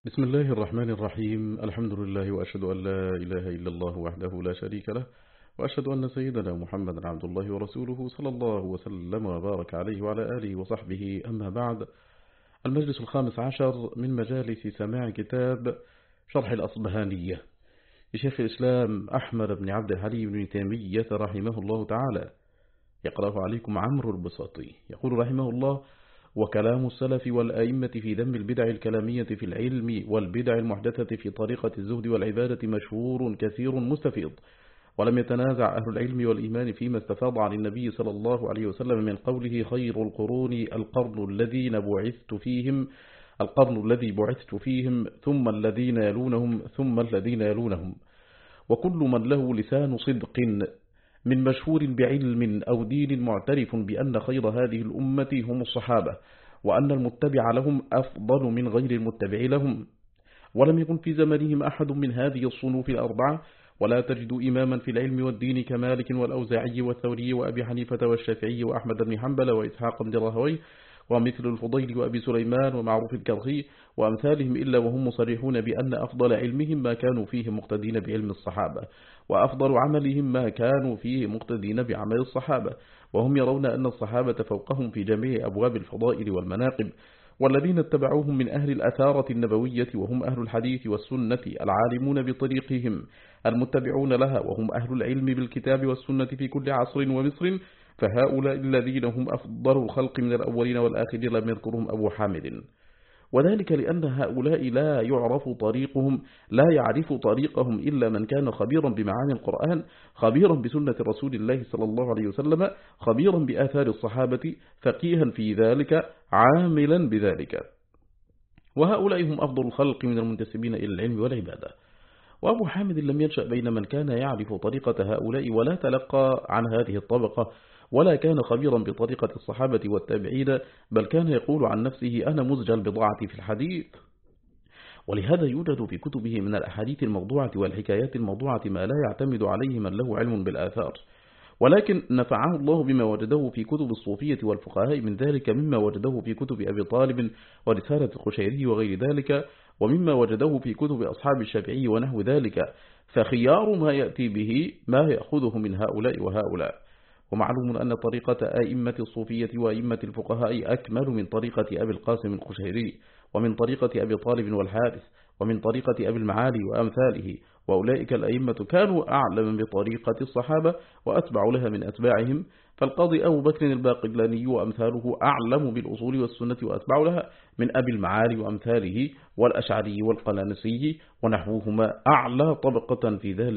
بسم الله الرحمن الرحيم. الحمد لله وأشهد أن لا إله إلا الله وحده لا شريك له، وأشهد أن سيدنا محمد عبد الله ورسوله صلى الله وسلم وبارك عليه وعلى آله وصحبه. أما بعد، المجلس الخامس عشر من مجالس سماع كتاب شرح الأصبهانية لشيخ الإسلام أحمد بن عبد الحليم بن تيمية رحمه الله تعالى، يقرأه عليكم عمرو البساطي. يقول رحمه الله: وكلام السلف والأئمة في ذم البدع الكلامية في العلم والبدع المحدثة في طريقة الزهد والعبادة مشهور كثير مستفيض، ولم يتنازع أهل العلم والإيمان فيما استفاض عن النبي صلى الله عليه وسلم من قوله: خير القرون القرن الذي بعثت فيهم ثم الذين يلونهم ثم الذين يلونهم. وكل من له لسان صدق من مشهور بعلم أو دين معترف بأن خير هذه الأمة هم الصحابة، وأن المتبع لهم أفضل من غير المتبع لهم، ولم يكن في زمنهم أحد من هذه الصنوف الأربعة، ولا تجد إماما في العلم والدين كمالك والأوزاعي والثوري وأبي حنيفة والشافعي وأحمد بن حنبل وإسحاق بن راهويه ومثل الفضيل وأبي سليمان ومعروف الكرخي وأمثالهم، إلا وهم مصرحون بأن أفضل علمهم ما كانوا فيه مقتدين بعلم الصحابة، وأفضل عملهم ما كانوا فيه مقتدين بعمل الصحابة، وهم يرون أن الصحابة فوقهم في جميع أبواب الفضائل والمناقب. والذين اتبعوهم من أهل الأثارة النبوية وهم أهل الحديث والسنة العالمون بطريقهم المتبعون لها، وهم أهل العلم بالكتاب والسنة في كل عصر ومصر، فهؤلاء الذين هم أفضل الخلق من الأولين والآخرين لم يذكرهم أبو حامد، وذلك لأن هؤلاء لا يعرف طريقهم إلا من كان خبيرا بمعاني القرآن، خبيرا بسنة رسول الله صلى الله عليه وسلم، خبيرا بآثار الصحابة، فقيها في ذلك، عاملا بذلك. وهؤلاء هم أفضل الخلق من المنتسبين إلى العلم والعبادة. وأبو حامد لم ينشأ بين من كان يعرف طريقة هؤلاء ولا تلقى عن هذه الطبقة، ولا كان خبيرا بطريقة الصحابة والتابعين، بل كان يقول عن نفسه: أنا مزجى البضاعة في الحديث. ولهذا يوجد في كتبه من الأحاديث الموضوعة والحكايات الموضوعة ما لا يعتمد عليه من له علم بالآثار، ولكن نفعه الله بما وجده في كتب الصوفية والفقهاء من ذلك، مما وجده في كتب أبي طالب ورسالة القشيري وغير ذلك، ومما وجده في كتب أصحاب الشافعي ونحو ذلك. فخيار ما يأتي به ما يأخذه من هؤلاء وهؤلاء. ومعلوم أن طريقة أئمة الصوفية وأئمة الفقهاء أكمل من طريقة أبي القاسم القشيري، ومن طريقة أبي طالب والحارث، ومن طريقة أبي المعالي وأمثاله، وأولئك الأئمة كانوا أعلم بطريقة الصحابة وأتبع لها من أتباعهم. فالقاضي أبو بكر الباقلاني وأمثاله أعلم بالأصول والسنة وأتبع لها من أبي المعالي وأمثاله، والأشعري والقلانسي ونحوهما أعلى طبقة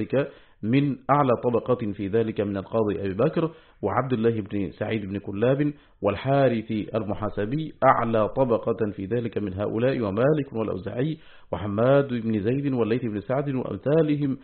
في ذلك من القاضي أبي بكر وعبد الله بن سعيد بن كلاب والحارث المحاسبي، أعلى طبقة في ذلك من هؤلاء، ومالك والأوزاعي وحماد بن زيد والليث بن سعد وأمثالهم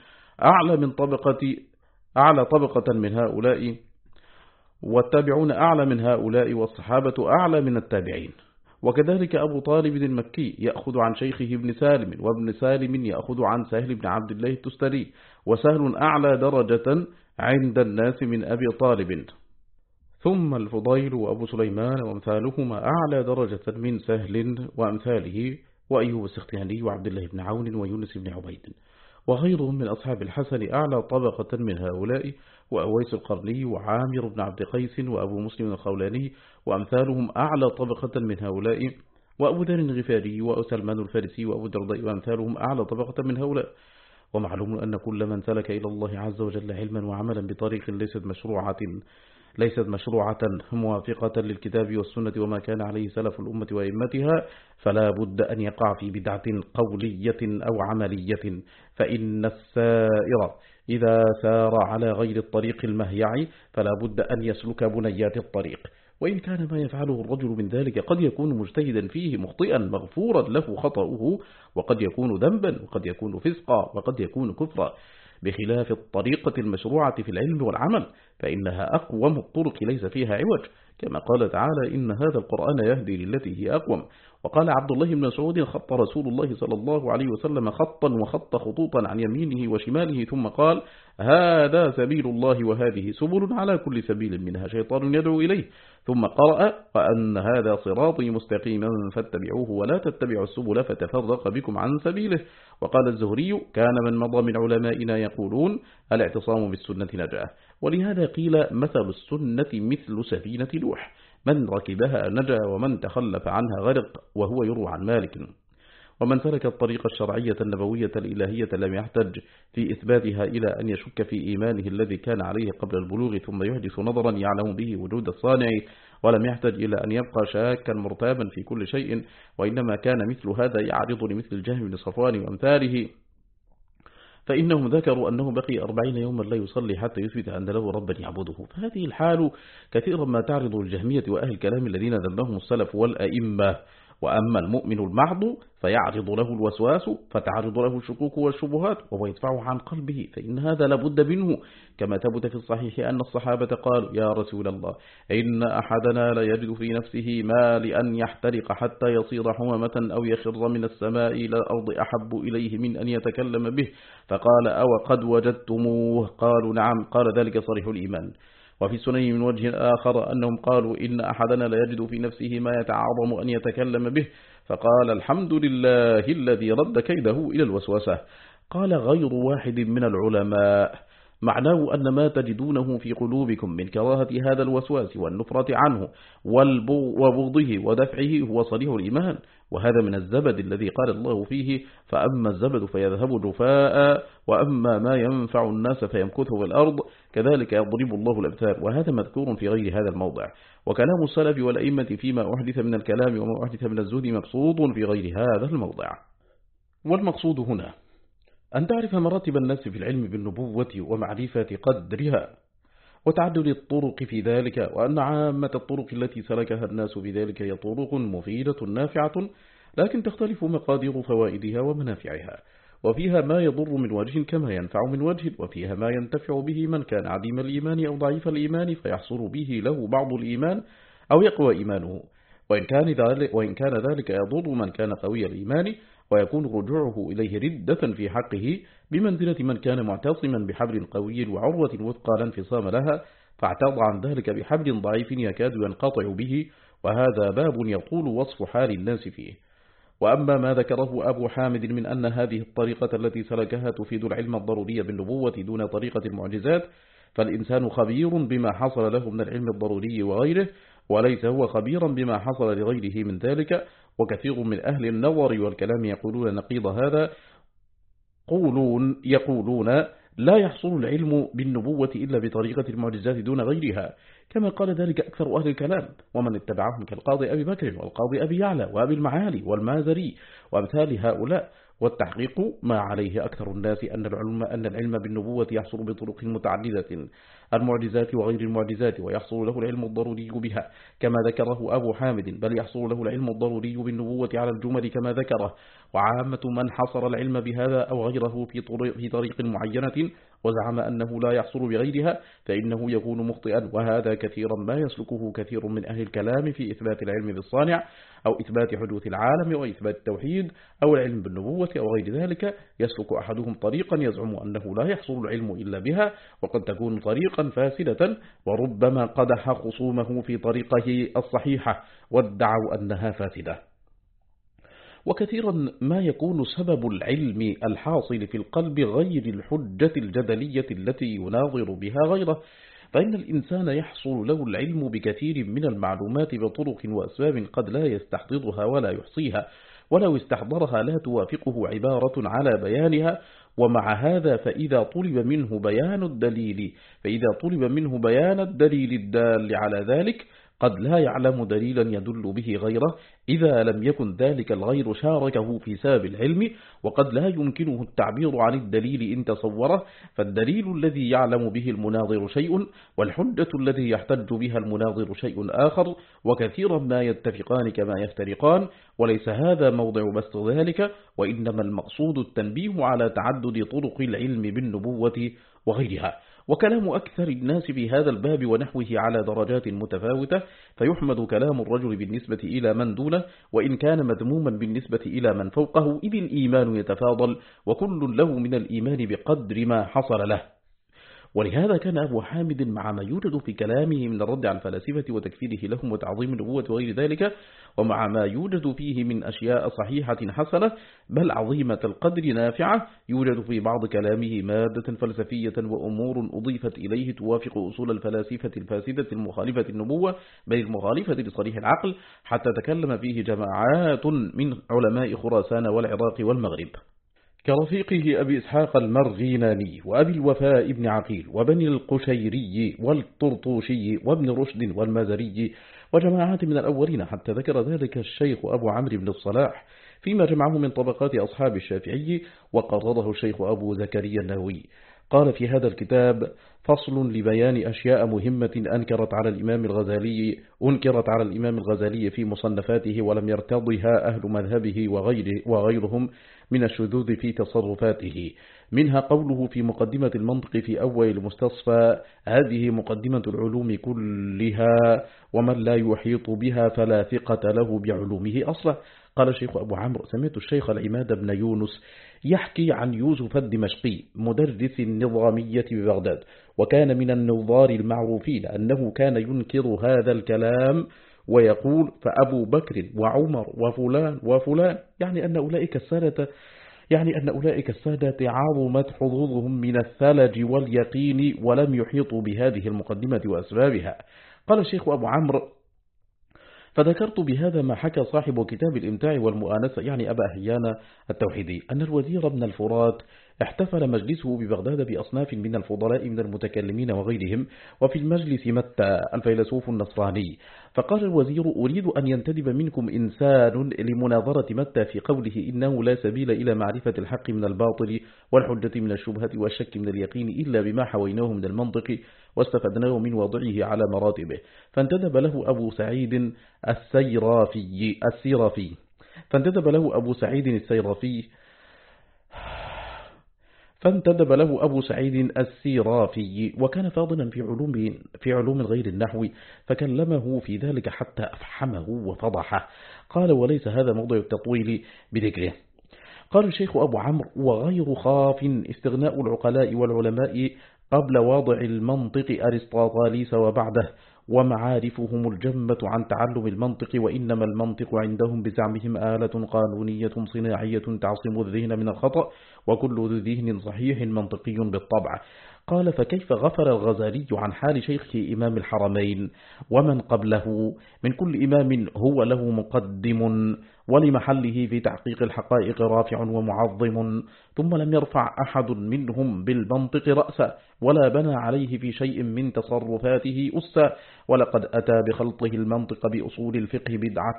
أعلى طبقة من هؤلاء، والتابعون أعلى من هؤلاء، والصحابة أعلى من التابعين. وكذلك أبو طالب المكي يأخذ عن شيخه ابن سالم، وابن سالم يأخذ عن سهل بن عبد الله التستري، وسهل أعلى درجة عند الناس من أبي طالب، ثم الفضيل وأبو سليمان وأمثالهما أعلى درجة من سهل وأمثاله، وأيوب السختياني وعبد الله بن عون ويونس بن عبيد وغيرهم من أصحاب الحسن أعلى طبقة من هؤلاء، وأويس القرني وعامر بن عبد قيس وأبو مسلم الخولاني وأمثالهم أعلى طبقة من هؤلاء، وأبو ذر الغفاري وسلمان الفارسي وأبو الدرداء وأمثالهم أعلى طبقة من هؤلاء. ومعلوم أن كل من سلك إلى الله عز وجل علما وعملا بطريق ليست مشروعة موافقة للكتاب والسنة وما كان عليه سلف الأمة وإمتها، فلا بد أن يقع في بدعة قولية أو عملية، فإن السائر إذا سار على غير الطريق المهيع فلا بد أن يسلك بنيات الطريق. وإن كان ما يفعله الرجل من ذلك قد يكون مجتهدا فيه مخطئا مغفورا له خطأه، وقد يكون ذنبا، وقد يكون فسقا، وقد يكون كفرا، بخلاف الطريقة المشروعة في العلم والعمل، فإنها أقوم الطرق ليس فيها عوج، كما قال تعالى إن هذا القرآن يهدي للتي هي أقوم. وقال عبد الله بن مسعود خط رسول الله صلى الله عليه وسلم خطا وخط خطوطا عن يمينه وشماله ثم قال هذا سبيل الله وهذه سبل على كل سبيل منها شيطان يدعو إليه، ثم قرأ وأن هذا صراطي مستقيما فاتبعوه ولا تتبعوا السبل فتفرق بكم عن سبيله. وقال الزهري كان من مضى من علمائنا يقولون الاعتصام بالسنة نجاة، ولهذا قيل مثل السنة مثل سفينة نوح من ركبها نجا ومن تخلف عنها غرق، وهو يروى عن مالك. ومن سلك الطريق الشرعية النبوية الإلهية لم يحتج في إثباتها إلى أن يشك في إيمانه الذي كان عليه قبل البلوغ ثم يحدث نظرا يعلم به وجود الصانع، ولم يحتج إلى أن يبقى شاكا مرتابا في كل شيء، وإنما كان مثل هذا يعرض لمثل الجهم بن صفوان وأمثاله، فإنهم ذكروا أنه بقي 40 يوما لا يصلي حتى يثبت أن له ربا يعبده. فهذه الحال كثيرا ما تعرض الجهمية وأهل الكلام الذين ذمهم السلف والأئمة. وأما المؤمن المحض فيعرض له الوسواس فتعرض له الشكوك والشبهات وهو يدفعه عن قلبه، فإن هذا لابد منه، كما ثبت في الصحيح أن الصحابة قالوا يا رسول الله إن أحدنا لا يجد في نفسه ما لأن يحترق حتى يصير حمامة أو يخر من السماء إلى الأرض أحب إليه من أن يتكلم به، فقال أو قد وجدتموه؟ قالوا نعم، قال ذلك صريح الإيمان. وفي السنن من وجه آخر أنهم قالوا إن أحدنا لا يجد في نفسه ما يتعاظم أن يتكلم به، فقال الحمد لله الذي رد كيده إلى الوسوسة. قال غير واحد من العلماء معناه أن ما تجدونه في قلوبكم من كراهة هذا الوسواس والنفرة عنه وبغضه ودفعه هو صريح الإيمان، وهذا من الزبد الذي قال الله فيه فأما الزبد فيذهب جفاء وأما ما ينفع الناس فيمكث في الأرض كذلك يضرب الله الأمثال، وهذا مذكور في غير هذا الموضع. وكلام السلف والأئمة فيما أحدث من الكلام وما أحدث من الزهد مبسوط في غير هذا الموضع. والمقصود هنا أن تعرف مراتب الناس في العلم بالنبوة ومعرفة قدرها وتعدد الطرق في ذلك، وأن عامة الطرق التي سلكها الناس في ذلك هي طرق مفيدة نافعة، لكن تختلف مقادير فوائدها ومنافعها، وفيها ما يضر من وجه كما ينفع من وجه، وفيها ما ينتفع به من كان عديم الإيمان أو ضعيف الإيمان فيحصل به له بعض الإيمان أو يقوى إيمانه، وإن كان ذلك يضر من كان قوي الإيمان ويكون رجوعه إليه ردة في حقه بمنزلة من كان معتصما بحبل قوي وعروة وثقى لا انفصام لها فاعتض عن ذلك بحبل ضعيف يكاد ينقطع به، وهذا باب يطول وصف حال الناس فيه. وأما ما ذكره أبو حامد من أن هذه الطريقة التي سلكها تفيد العلم الضروري بالنبوة دون طريقة المعجزات، فالإنسان خبير بما حصل له من العلم الضروري وغيره، وليس هو خبيرا بما حصل لغيره من ذلك. وكثير من أهل النظر والكلام يقولون نقيض هذا، يقولون لا يحصل العلم بالنبوة إلا بطريقة المعجزات دون غيرها، كما قال ذلك أكثر أهل الكلام ومن اتبعهم كالقاضي أبي بكر والقاضي أبي يعلى وأبي المعالي والمازري وأمثال هؤلاء. والتحقيق ما عليه أكثر الناس أن العلم بالنبوة يحصل بطرق متعددة، المعجزات وغير المعجزات، ويحصل له العلم الضروري بها كما ذكره أبو حامد، بل يحصل له العلم الضروري بالنبوة على الجمل كما ذكره. وعامة من حصر العلم بهذا أو غيره في طريق معينة وزعم أنه لا يحصل بغيرها فإنه يكون مخطئا، وهذا كثيرا ما يسلكه كثير من أهل الكلام في إثبات العلم بالصانع أو إثبات حدوث العالم وإثبات التوحيد أو العلم بالنبوة أو غير ذلك. يسلك أحدهم طريقا يزعم أنه لا يحصل العلم إلا بها، وقد تكون طريقا فاسدة، وربما قدح خصومه في طريقه الصحيحة وادعوا أنها فاسدة. وكثيرا ما يكون سبب العلم الحاصل في القلب غير الحجة الجدلية التي يناظر بها غيره، فإن الإنسان يحصل له العلم بكثير من المعلومات بطرق وأسباب قد لا يستحضرها ولا يحصيها، ولو استحضرها لا توافقه عبارة على بيانها. ومع هذا فإذا طلب منه بيان الدليل الدال على ذلك قد لا يعلم دليلا يدل به غيره إذا لم يكن ذلك الغير شاركه في سبب العلم، وقد لا يمكنه التعبير عن الدليل إن تصوره، فالدليل الذي يعلم به المناظر شيء والحجة التي يحتج بها المناظر شيء آخر، وكثيرا ما يتفقان كما يفترقان، وليس هذا موضع بسط ذلك، وإنما المقصود التنبيه على تعدد طرق العلم بالنبوة وغيرها. وكلام أكثر الناس في هذا الباب ونحوه على درجات متفاوتة، فيحمد كلام الرجل بالنسبة إلى من دونه وإن كان مذموما بالنسبة إلى من فوقه، إذ الإيمان يتفاضل وكل له من الإيمان بقدر ما حصل له. ولهذا كان أبو حامد مع ما يوجد في كلامه من الرد على الفلاسفة وتكفيره لهم وتعظيم النبوة وغير ذلك، ومع ما يوجد فيه من أشياء صحيحة حسنة بل عظيمة القدر نافعة، يوجد في بعض كلامه مادة فلسفية وأمور أضيفت إليه توافق أصول الفلاسفة الفاسدة المخالفة النبوة بل المخالفة لصريح العقل، حتى تكلم فيه جماعات من علماء خراسان والعراق والمغرب كرفيقه أبي إسحاق المرغيناني وأبي الوفاء بن عقيل وبني القشيري والطرطوشي وابن رشد والمازري وجماعات من الأولين، حتى ذكر ذلك الشيخ أبو عمرو بن الصلاح فيما جمعه من طبقات أصحاب الشافعي، وقرره الشيخ أبو زكريا النووي. قال في هذا الكتاب: فصل لبيان أشياء مهمة أنكرت على الإمام الغزالي في مصنفاته ولم يرتضها أهل مذهبه وغيرهم من الشذوذ في تصرفاته، منها قوله في مقدمة المنطق في أول المستصفى: هذه مقدمة العلوم كلها ومن لا يحيط بها فلا ثقة له بعلومه أصلا. قال الشيخ أبو عمرو: سمعت الشيخ العماد بن يونس يحكي عن يوسف الدمشقي مدرس النظامية ببغداد، وكان من النظار المعروفين أنه كان ينكر هذا الكلام ويقول: فأبو بكر وعمر وفلان وفلان، يعني أن أولئك السادة عظمت حظوظهم من الثلج واليقين ولم يحيطوا بهذه المقدمة وأسبابها. قال الشيخ أبو عمرو: فذكرت بهذا ما حكى صاحب كتاب الإمتاع والمؤانسة، يعني أبا أحيان التوحيدي، أن الوزير بن الفرات احتفل مجلسه ببغداد بأصناف من الفضلاء من المتكلمين وغيرهم، وفي المجلس متى الفيلسوف النصراني، فقال الوزير: أريد أن ينتدب منكم إنسان لمناظرة متى في قوله إنه لا سبيل إلى معرفة الحق من الباطل والحجة من الشبهة والشك من اليقين إلا بما حويناه من المنطق واستفدناه من وضعه على مراتبه. فانتدب له أبو سعيد السيرافي وكان فاضلا في علوم غير النحو، فكلمه في ذلك حتى أفحمه وفضحه. قال: وليس هذا موضع التطويل بذكره. قال الشيخ أبو عمرو: وغير خاف استغناء العقلاء والعلماء قبل واضع المنطق أرسطاطاليس وبعده، ومعارفهم الجمة عن تعلم المنطق، وإنما المنطق عندهم بزعمهم آلة قانونية صناعية تعصم الذهن من الخطأ، وكل ذي ذهن صحيح منطقي بالطبع. قال: فكيف غفر الغزالي عن حال شيخه إمام الحرمين ومن قبله من كل إمام هو له مقدم، ولمحله في تحقيق الحقائق رافع ومعظم، ثم لم يرفع أحد منهم بالمنطق رأسا ولا بنى عليه في شيء من تصرفاته أسا، ولقد أتى بخلطه المنطق بأصول الفقه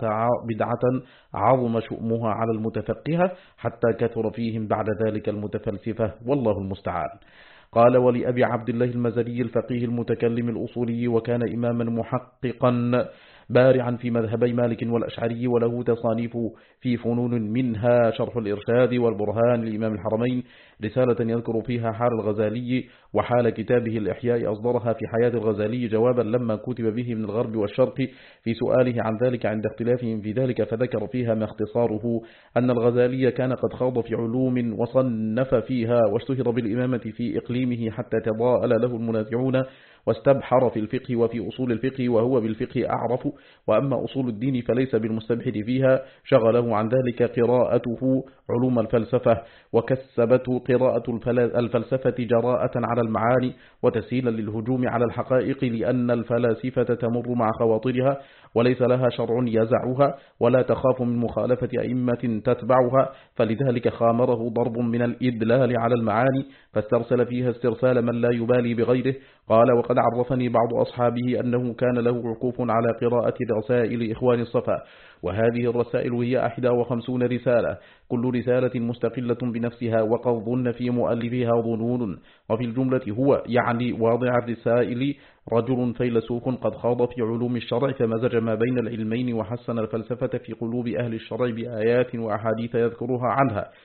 بدعة عظم شؤمها على المتفقهة، حتى كثر فيهم بعد ذلك المتفلسفة، والله المستعان. قال: ولأبي عبد الله المزري الفقيه المتكلم الأصولي، وكان إماما محققا بارعا في مذهبي مالك والأشعري، وله تصانيف في فنون منها شرح الإرشاد والبرهان لإمام الحرمين، رسالة يذكر فيها حال الغزالي وحال كتابه الإحياء أصدرها في حياة الغزالي جوابا لما كتب به من الغرب والشرق في سؤاله عن ذلك عند اختلافهم في ذلك، فذكر فيها ما اختصاره أن الغزالي كان قد خاض في علوم وصنف فيها واشتهر بالإمامة في إقليمه حتى تضاءل له المنازعون، واستبحر في الفقه وفي أصول الفقه، وهو بالفقه أعرف، وأما أصول الدين فليس بالمستبحر فيها، شغله عن ذلك قراءته علوم الفلسفة، وكسبته قراءة الفلسفة جراءة على المعاني وتسهيلا للهجوم على الحقائق، لأن الفلاسفة تمر مع خواطرها وليس لها شرع يزعها، ولا تخاف من مخالفة أئمة تتبعها، فلذلك خامره ضرب من الإدلال على المعاني، فاسترسل فيها استرسال من لا يبالي بغيره. قال: وقد عرفني بعض أصحابه أنه كان له عقوف على قراءة رسائل إخوان الصفا، وهذه الرسائل هي 51 رسالة، كل رسالة مستقلة بنفسها، وقد ظن في مؤلفها ظنون، وفي الجملة هو يعني واضع الرسائل رجل فيلسوف قد خاض في علوم الشرع، فمزج ما بين العلمين، وحسن الفلسفة في قلوب أهل الشرع بآيات وأحاديث يذكرها عنها،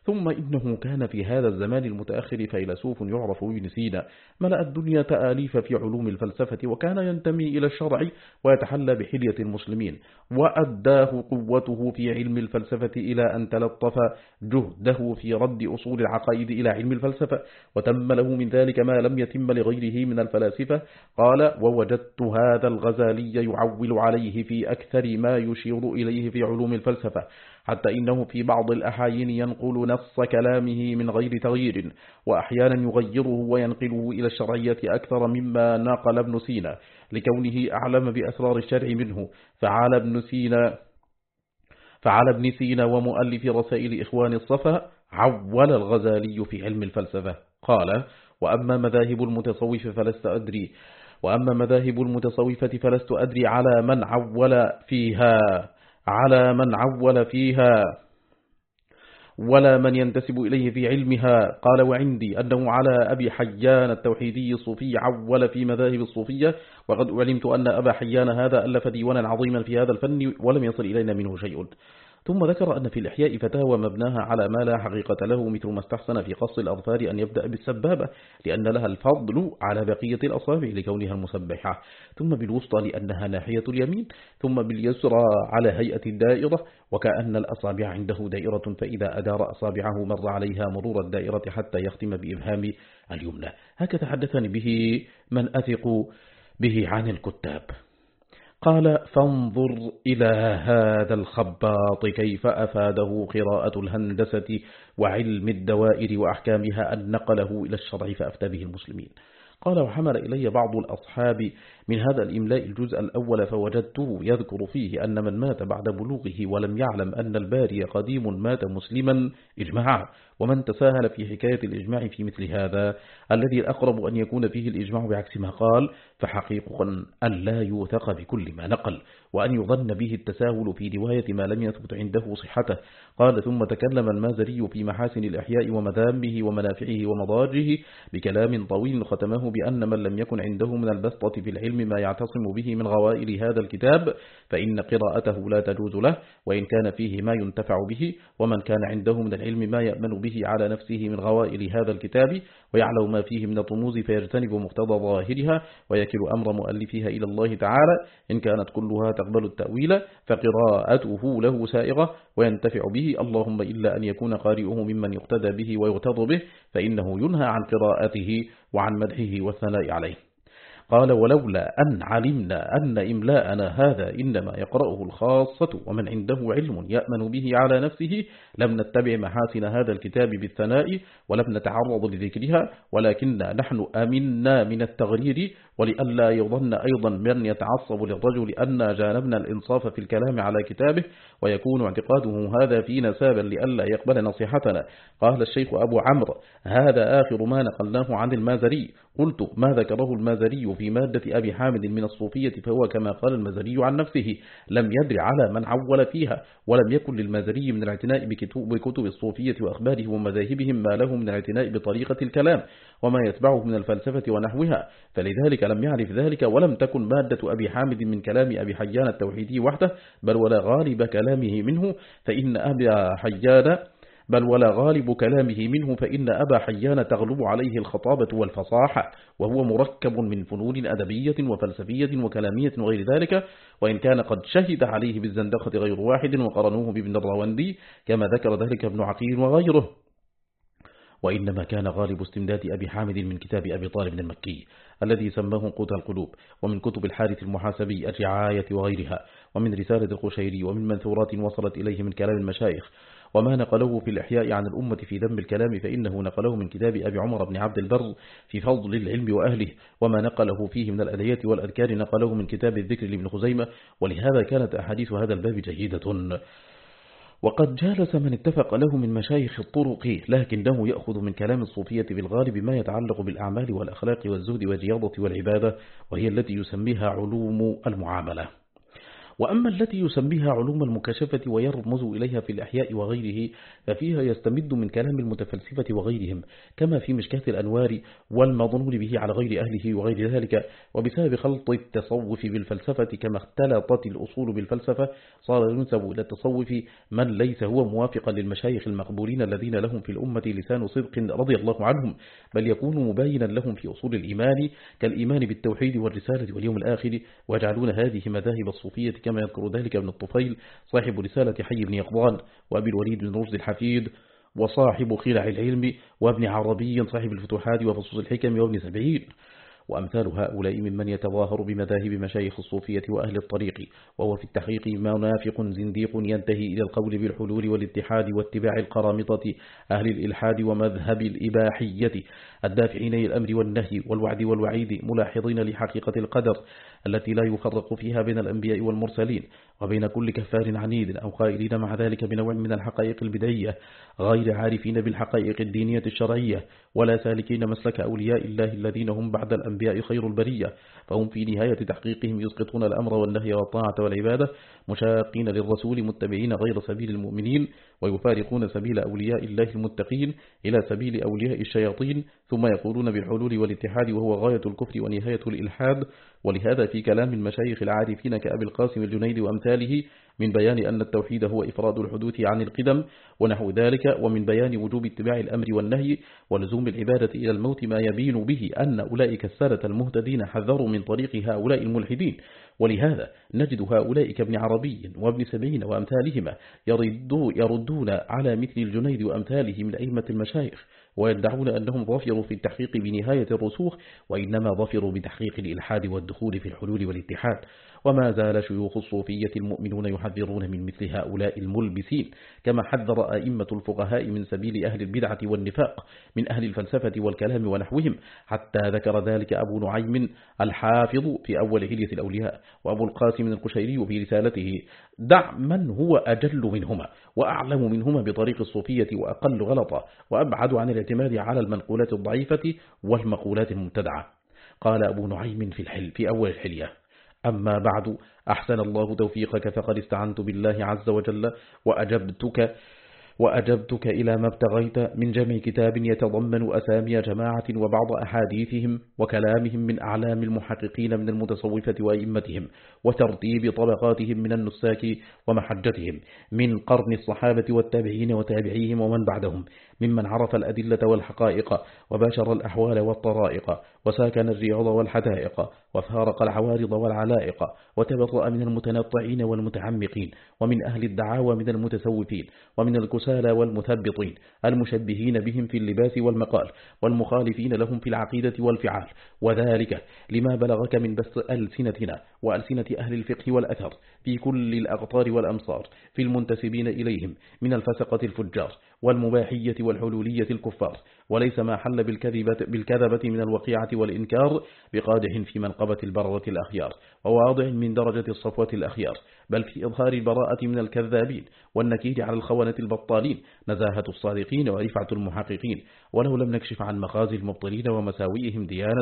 ثم إنه كان في هذا الزمان المتأخر فيلسوف يعرف ابن سينا ملأ الدنيا تآليف في علوم الفلسفة، وكان ينتمي إلى الشرع ويتحلى بحلية المسلمين، وأداه قوته في علم الفلسفة إلى أن تلطف جهده في رد أصول العقائد إلى علم الفلسفة، وتم له من ذلك ما لم يتم لغيره من الفلاسفة. قال: ووجدت هذا الغزالي يعول عليه في أكثر ما يشير إليه في علوم الفلسفة، حتى إنه في بعض الأحايين ينقل نص كلامه من غير تغيير، وأحيانا يغيره وينقله إلى الشرعية أكثر مما ناقل ابن سينا، لكونه أعلم بأسرار الشرع منه. فعلى ابن سينا ومؤلف رسائل إخوان الصفا عول الغزالي في علم الفلسفة. قال: وأما مذاهب المتصوفة فلست أدري على من عول فيها ولا من ينتسب إليه في علمها. قال: وعندي أنه على أبي حيان التوحيدي الصوفي عول في مذاهب الصوفية، وقد علمت أن أبا حيان هذا ألف ديوانا عظيما في هذا الفن ولم يصل إلينا منه شيء. ثم ذكر أن في الإحياء فتاوى مبناها على ما لا حقيقة له، مثل ما استحسن في قص الأظفار أن يبدأ بالسبابة لأن لها الفضل على بقية الأصابع لكونها المسبحة، ثم بالوسطى لأنها ناحية اليمين، ثم باليسرى على هيئة الدائرة، وكأن الأصابع عنده دائرة، فإذا أدار أصابعه مر عليها مرور الدائرة حتى يختم بإبهام اليمنى. هكذا حدثني به من أثق به عن الكتاب. قال: فانظر إلى هذا الخباط كيف أفاده قراءة الهندسة وعلم الدوائر وأحكامها أن نقله إلى الشرع فأفتى به المسلمين. قال: وحمل إلي بعض الأصحاب من هذا الإملاء الجزء الأول، فوجدته يذكر فيه أن من مات بعد بلوغه ولم يعلم أن الباري قديم مات مسلما إجماعا، ومن تساهل في حكاية الإجماع في مثل هذا الذي الأقرب أن يكون فيه الإجماع بعكس ما قال، فحقيقة أن لا يوثق بكل ما نقل، وأن يظن به التساهل في رواية ما لم يثبت عنده صحته. قال: ثم تكلم المازري في محاسن الإحياء ومذامه ومنافعه ومضاجه بكلام طويل، ختمه بأن من لم يكن عنده من البسطة في العلم ما يعتصم به من غوائل هذا الكتاب فإن قراءته لا تجوز له، وإن كان فيه ما ينتفع به، ومن كان عنده من العلم ما يأمن به على نفسه من غوائل هذا الكتاب ويعلم ما فيه من الرموز فيجتنب مقتضى ظاهرها ويكل أمر مؤلفها إلى الله تعالى، إن كانت كلها تقبل التأويل فقراءته له سائغة وينتفع به، اللهم إلا أن يكون قارئه ممن يقتدى به ويغتض به، فإنه ينهى عن قراءته وعن مدحه والثناء عليه. قال: ولولا أن علمنا أن إملاءنا هذا إنما يقرأه الخاصة ومن عنده علم يأمن به على نفسه لم نتبع محاسن هذا الكتاب بالثناء ولم نتعرض لذكرها، ولكننا نحن أمنا من التغرير، ولئلا يظن أيضا من يتعصب للرجل أن جانبنا الإنصاف في الكلام على كتابه ويكون اعتقاده هذا فينا سابا لئلا يقبل نصيحتنا. قال الشيخ أبو عمرو: هذا آخر ما نقلناه عن المازري. قلت: ما ذكره المازري في مادة أبي حامد من الصوفية فهو كما قال المازري عن نفسه، لم يدر على من عول فيها، ولم يكن للمازري من الاعتناء بكتب الصوفية وأخبارهم ومذاهبهم ما له من الاعتناء بطريقة الكلام وما يتبعه من الفلسفة ونحوها، فلذلك لم يعرف ذلك، ولم تكن مادة أبي حامد من كلام أبي حيان التوحيدي وحده، بل ولا غالب كلامه منه فإن أبا حيان تغلب عليه الخطابة والفصاحة، وهو مركب من فنون أدبية وفلسفية وكلامية وغير ذلك، وإن كان قد شهد عليه بالزندقة غير واحد وقرنوه بابن الراوندي كما ذكر ذلك ابن عقيل وغيره، وإنما كان غالب استمداد أبي حامد من كتاب أبي طالب المكي الذي سماه قوت القلوب، ومن كتب الحارث المحاسبي الرعاية وغيرها، ومن رسالة القشيري، ومن منثورات وصلت إليه من كلام المشايخ. وما نقله في الإحياء عن الأمة في ذم الكلام فإنه نقله من كتاب أبي عمر بن عبد البر في فضل العلم وأهله، وما نقله فيه من الأدعية والأذكار نقله من كتاب الذكر لابن خزيمة، ولهذا كانت أحاديث هذا الباب جيدة. وقد جالس من اتفق له من مشايخ الطرق، لكنه يأخذ من كلام الصوفية بالغالب ما يتعلق بالأعمال والأخلاق والزهد والرياضة والعبادة، وهي التي يسميها علوم المعاملة. وأما التي يسميها علوم المكاشفة ويرمز إليها في الأحياء وغيره ففيها يستمد من كلام المتفلسفة وغيرهم كما في مشكاة الأنوار والمظنون به على غير أهله وغير ذلك. وبسبب خلط التصوف بالفلسفة كما اختلطت الأصول بالفلسفة صار ينسب إلى التصوف من ليس هو موافقا للمشايخ المقبولين الذين لهم في الأمة لسان صدق رضي الله عنهم، بل يكون مباينا لهم في أصول الإيمان كالإيمان بالتوحيد والرسالة واليوم الآخر، ويجعلون هذه مذاهب الصوفية كما يذكر ذلك ابن الطفيل صاحب رسالة حي بن يقظان، وأبي الوليد بن رشد الحفيد وصاحب خلع العلم، وابن عربي صاحب الفتوحات وفصوص الحكم، وابن سبعين، وأمثال هؤلاء ممن يتظاهر بمذاهب مشايخ الصوفية وأهل الطريق، وهو في التحقيق منافق زنديق ينتهي إلى القول بالحلول والاتحاد واتباع القرامطة أهل الإلحاد ومذهب الإباحية الدافعين الأمر والنهي والوعد والوعيد ملاحظين لحقيقة القدر التي لا يفرق فيها بين الأنبياء والمرسلين وبين كل كفار عنيد، أو قائلين مع ذلك بنوع من الحقائق البدعية غير عارفين بالحقائق الدينية الشرعية ولا سالكين مسلك أولياء الله الذين هم بعد الأنبياء خير البرية، فهم في نهاية تحقيقهم يسقطون الأمر والنهي والطاعة والعبادة مشاقين للرسول متبعين غير سبيل المؤمنين، ويفارقون سبيل أولياء الله المتقين إلى سبيل أولياء الشياطين، ثم يقولون بالحلول والاتحاد وهو غاية الكفر ونهاية الإلحاد. ولهذا في كلام المشايخ العارفين كأبي القاسم الجنيد وأمثاله من بيان أن التوحيد هو إفراد الحدوث عن القدم ونحو ذلك، ومن بيان وجوب اتباع الأمر والنهي ولزوم العبادة إلى الموت ما يبين به أن أولئك السادة المهتدين حذروا من طريق هؤلاء الملحدين. ولهذا نجد هؤلاء كابن عربي وابن سبعين وأمثالهما يردون على مثل الجنيد وأمثاله من أئمة المشايخ ويدعون أنهم ظفروا في التحقيق بنهاية الرسوخ، وإنما ظفروا بتحقيق الإلحاد والدخول في الحلول والاتحاد. وما زال شيوخ الصوفية المؤمنون يحذرون من مثل هؤلاء الملبسين، كما حذر أئمة الفقهاء من سبيل أهل البدعة والنفاق من أهل الفلسفة والكلام ونحوهم، حتى ذكر ذلك أبو نعيم الحافظ في أول علية الأولياء، وأبو القاسم القشيري في رسالته دع من هو أجل منهما وأعلم منهما بطريق الصوفية وأقل غلطة وأبعد عن الاعتماد على المنقولات الضعيفة والمقولات المبتدعة. قال أبو نعيم في أول الحلية: أما بعد، أحسن الله توفيقك، فقد استعنت بالله عز وجل وأجبتك إلى ما ابتغيت من جمع كتاب يتضمن أسامي جماعة وبعض أحاديثهم وكلامهم من أعلام المحققين من المتصوفة وأئمتهم، وترتيب طبقاتهم من النساك ومحجتهم من قرن الصحابة والتابعين وتابعيهم ومن بعدهم ممن عرف الأدلة والحقائق وباشر الأحوال والطرائق وساكن الرياض والحدائق وفارق العوارض والعلائق وتبرأ من المتنطعين والمتعمقين ومن أهل الدعاوى من المتسوفين ومن الكسالى والمثبطين المشبهين بهم في اللباس والمقال والمخالفين لهم في العقيدة والفعال، وذلك لما بلغك من بث ألسنتنا وألسنة أهل الفقه والأثر في كل الأقطار والأمصار في المنتسبين إليهم من الفسقة الفجار والمباحية والحلولية الكفار، وليس ما حل بالكذبة من الوقيعة والإنكار بقادح في منقبة البررة الأخيار وواضع من درجة الصفوة الأخيار، بل في إظهار البراءة من الكذابين والنكير على الخونة البطالين نزاهة الصادقين ورفعة المحققين. ولو لم نكشف عن مخازي المبطلين ومساوئهم ديانة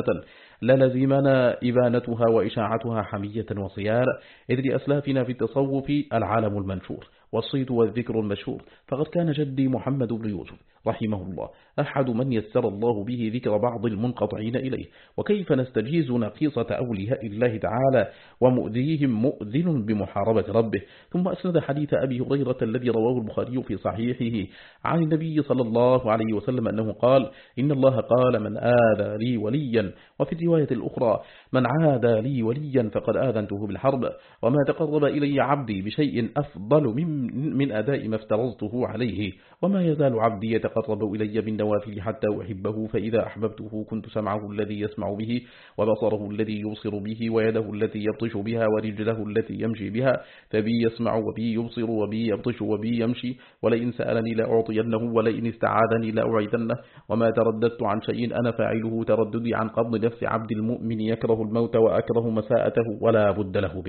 للزمنا إبانتها وإشاعتها حمية وصيانة، إذ لأسلافنا في التصوف العالم المنشور والصيت والذكر المشهور، فقد كان جدي محمد بن يوسف رحمه الله أحد من يسر الله به ذكر بعض المنقطعين إليه، وكيف نستجيز نقيصة أولياء الله تعالى ومؤذيهم مؤذن بمحاربة ربه. ثم أسند حديث أبي هريرة الذي رواه البخاري في صحيحه عن النبي صلى الله عليه وسلم أنه قال: إن الله قال: من آذى لي وليا، وفي الرواية الأخرى: من عادى لي وليا فقد آذنته بالحرب، وما تقرب إلي عبدي بشيء أفضل من أداء ما افترضته عليه، وما يزال عبدي يتقرب إلي بالنوافل حتى أحبه، فإذا أحببته كنت سمعه الذي يسمع به وبصره الذي يبصر به ويده التي يبطش بها ورجله التي يمشي بها، فبي يسمع وبي يبصر وبي يبطش وبي يمشي، ولئن سألني لأعطينه ولئن استعاذني لأعيذنه، وما ترددت عن شيء أنا فاعله ترددي عن قبض نفس عبد المؤمن يكره الموت وأكره مساءته ولا بد له منه.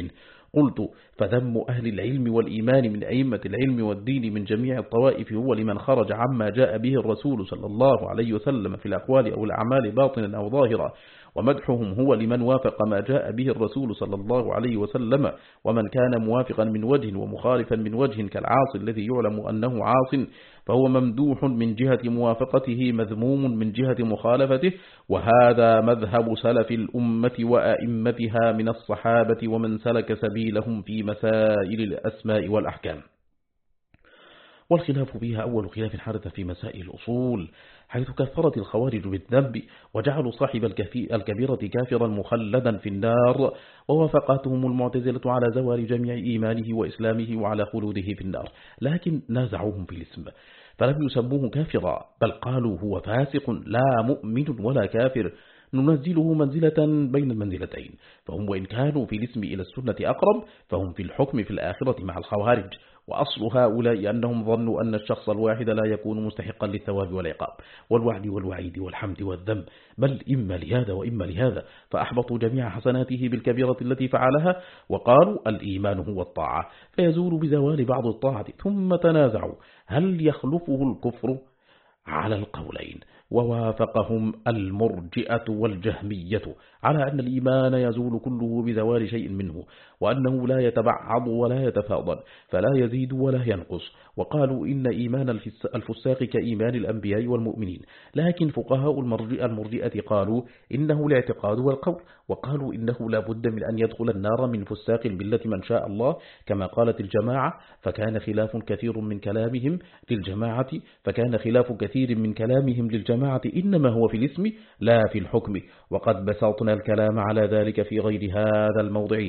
قلت فذم أهل العلم والإيمان من أئمة العلم والدين من جميع الطوائف هو لمن خرج عما جاء به الرسول صلى الله عليه وسلم في الأقوال أو الأعمال باطنا أو ظاهرا، ومدحهم هو لمن وافق ما جاء به الرسول صلى الله عليه وسلم، ومن كان موافقا من وجه ومخالفا من وجه كالعاص الذي يعلم أنه عاص فهو ممدوح من جهة موافقته مذموم من جهة مخالفته. وهذا مذهب سلف الأمة وأئمتها من الصحابة ومن سلك سبيلهم في مسائل الأسماء والأحكام. والخلاف فيها أول خلاف حدث في مسائل الأصول، حيث كفرت الخوارج بالذنب وجعلوا صاحب الكبيرة كافرا مخلدا في النار، ووافقتهم المعتزلة على زوال جميع إيمانه وإسلامه وعلى خلوده في النار، لكن نازعوهم في الاسم فلم يسموه كافرا، بل قالوا هو فاسق لا مؤمن ولا كافر، ننزله منزلة بين المنزلتين، فهم وإن كانوا في الاسم إلى السنة أقرب فهم في الحكم في الآخرة مع الخوارج. وأصل هؤلاء أنهم ظنوا أن الشخص الواحد لا يكون مستحقا للثواب والعقاب والوعد والوعيد والحمد والذم، بل إما لهذا وإما لهذا، فأحبطوا جميع حسناته بالكبيرة التي فعلها، وقالوا الإيمان هو الطاعة فيزول بزوال بعض الطاعة، ثم تنازعوا هل يخلفه الكفر على القولين، ووافقهم المرجئة والجهمية على أن الإيمان يزول كله بزوال شيء منه، وأنه لا يتبعض ولا يتفاضل فلا يزيد ولا ينقص، وقالوا إن إيمان الفساق كإيمان الأنبياء والمؤمنين. لكن فقهاء المرجئة قالوا إنه الاعتقاد والقول، وقالوا إنه لا بد من أن يدخل النار من فساق الملة من شاء الله، كما قالت الجماعة فكان خلاف كثير من كلامهم للجماعة إنما هو في الاسم لا في الحكم، وقد بسطنا الكلام على ذلك في غير هذا الموضع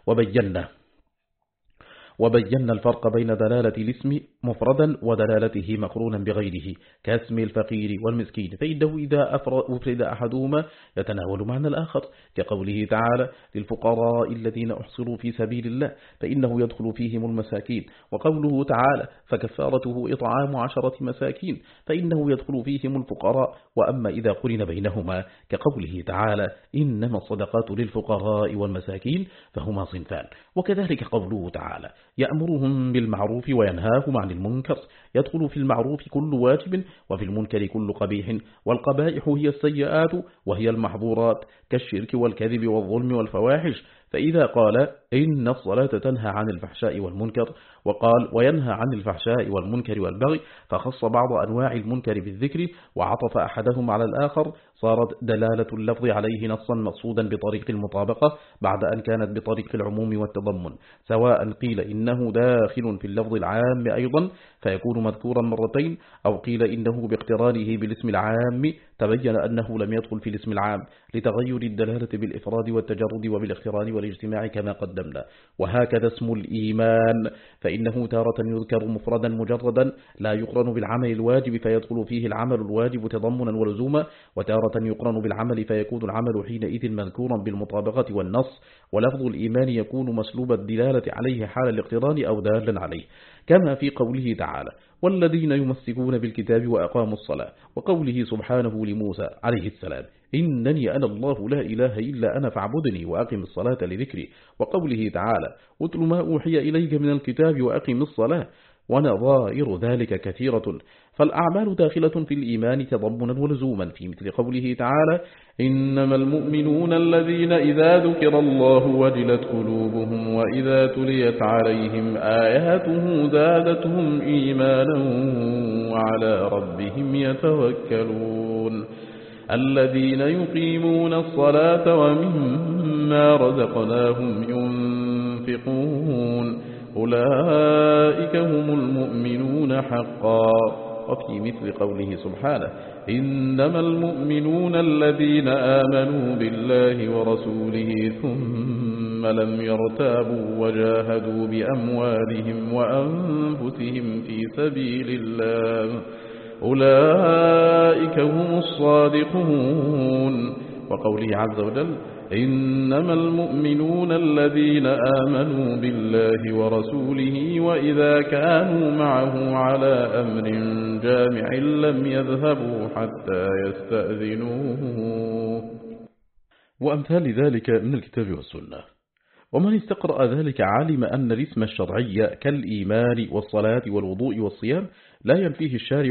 وبينا الفرق بين دلالة الاسم مفردا ودلالته مقرونا بغيره كاسم الفقير والمسكين، فإنه إذا أفرد أحدهما يتناول معنى الآخر، كقوله تعالى للفقراء الذين أحصروا في سبيل الله فإنه يدخل فيهم المساكين، وقوله تعالى فكفارته إطعام 10 مساكين فإنه يدخل فيهم الفقراء. وأما إذا قرن بينهما كقوله تعالى إنما الصدقات للفقراء والمساكين فهما صنفان. وكذلك قوله تعالى يأمرهم بالمعروف وينهاهم عن المنكر، يدخل في المعروف كل واجب وفي المنكر كل قبيح، والقبائح هي السيئات وهي المحظورات كالشرك والكذب والظلم والفواحش. فإذا قال إن الصلاة تنهى عن الفحشاء والمنكر، وقال وينهى عن الفحشاء والمنكر والبغي، فخص بعض أنواع المنكر بالذكر وعطف أحدهم على الآخر، صارت دلالة اللفظ عليه نصا مقصودا بطريق المطابقة بعد أن كانت بطريق العموم والتضمن، سواء قيل إنه داخل في اللفظ العام أيضا فيكون مذكورا مرتين، أو قيل إنه باقترانه بالاسم العام تبين أنه لم يدخل في الاسم العام لتغير الدلالة بالإفراد والتجرد وبالاقتران والاجتماع كما قدمنا. وهكذا اسم الإيمان فإنه تارة يذكر مفردا مجردا لا يقرن بالعمل الواجب فيدخل فيه العمل الواجب تضمنا ولزوما، وتارة يقرن بالعمل فيكون العمل حينئذ مذكورا بالمطابقة والنص، ولفظ الإيمان يكون مسلوب الدلالة عليه حال الاقتران أو دالا عليه، كما في قوله تعالى والذين يمسكون بالكتاب وأقاموا الصلاة، وقوله سبحانه لموسى عليه السلام إنني أنا الله لا إله إلا أنا فاعبدني وأقم الصلاة لذكري، وقوله تعالى اتل ما أوحي إليك من الكتاب وأقم الصلاة، ونظائر ذلك كثيرة. فالأعمال داخلة في الإيمان تضمنا ولزوما، في مثل قوله تعالى إنما المؤمنون الذين إذا ذكر الله وجلت قلوبهم وإذا تليت عليهم آياته زادتهم إيمانا وعلى ربهم يتوكلون الذين يقيمون الصلاة ومما رزقناهم ينفقون أولئك هم المؤمنون حقا. وفي مثل قوله سبحانه إنما المؤمنون الذين آمنوا بالله ورسوله ثم لم يرتابوا وجاهدوا بأموالهم وأنفسهم في سبيل الله أولئك هم الصادقون. وقوله عز وجل إنما المؤمنون الذين آمنوا بالله ورسوله وإذا كانوا معه على أمر جامع لم يذهبوا حتى يستأذنوه، وأمثال ذلك من الكتاب والسنة. ومن استقرأ ذلك علم أن الاسم الشرعي كالإيمان والصلاة والوضوء والصيام لا ينفيه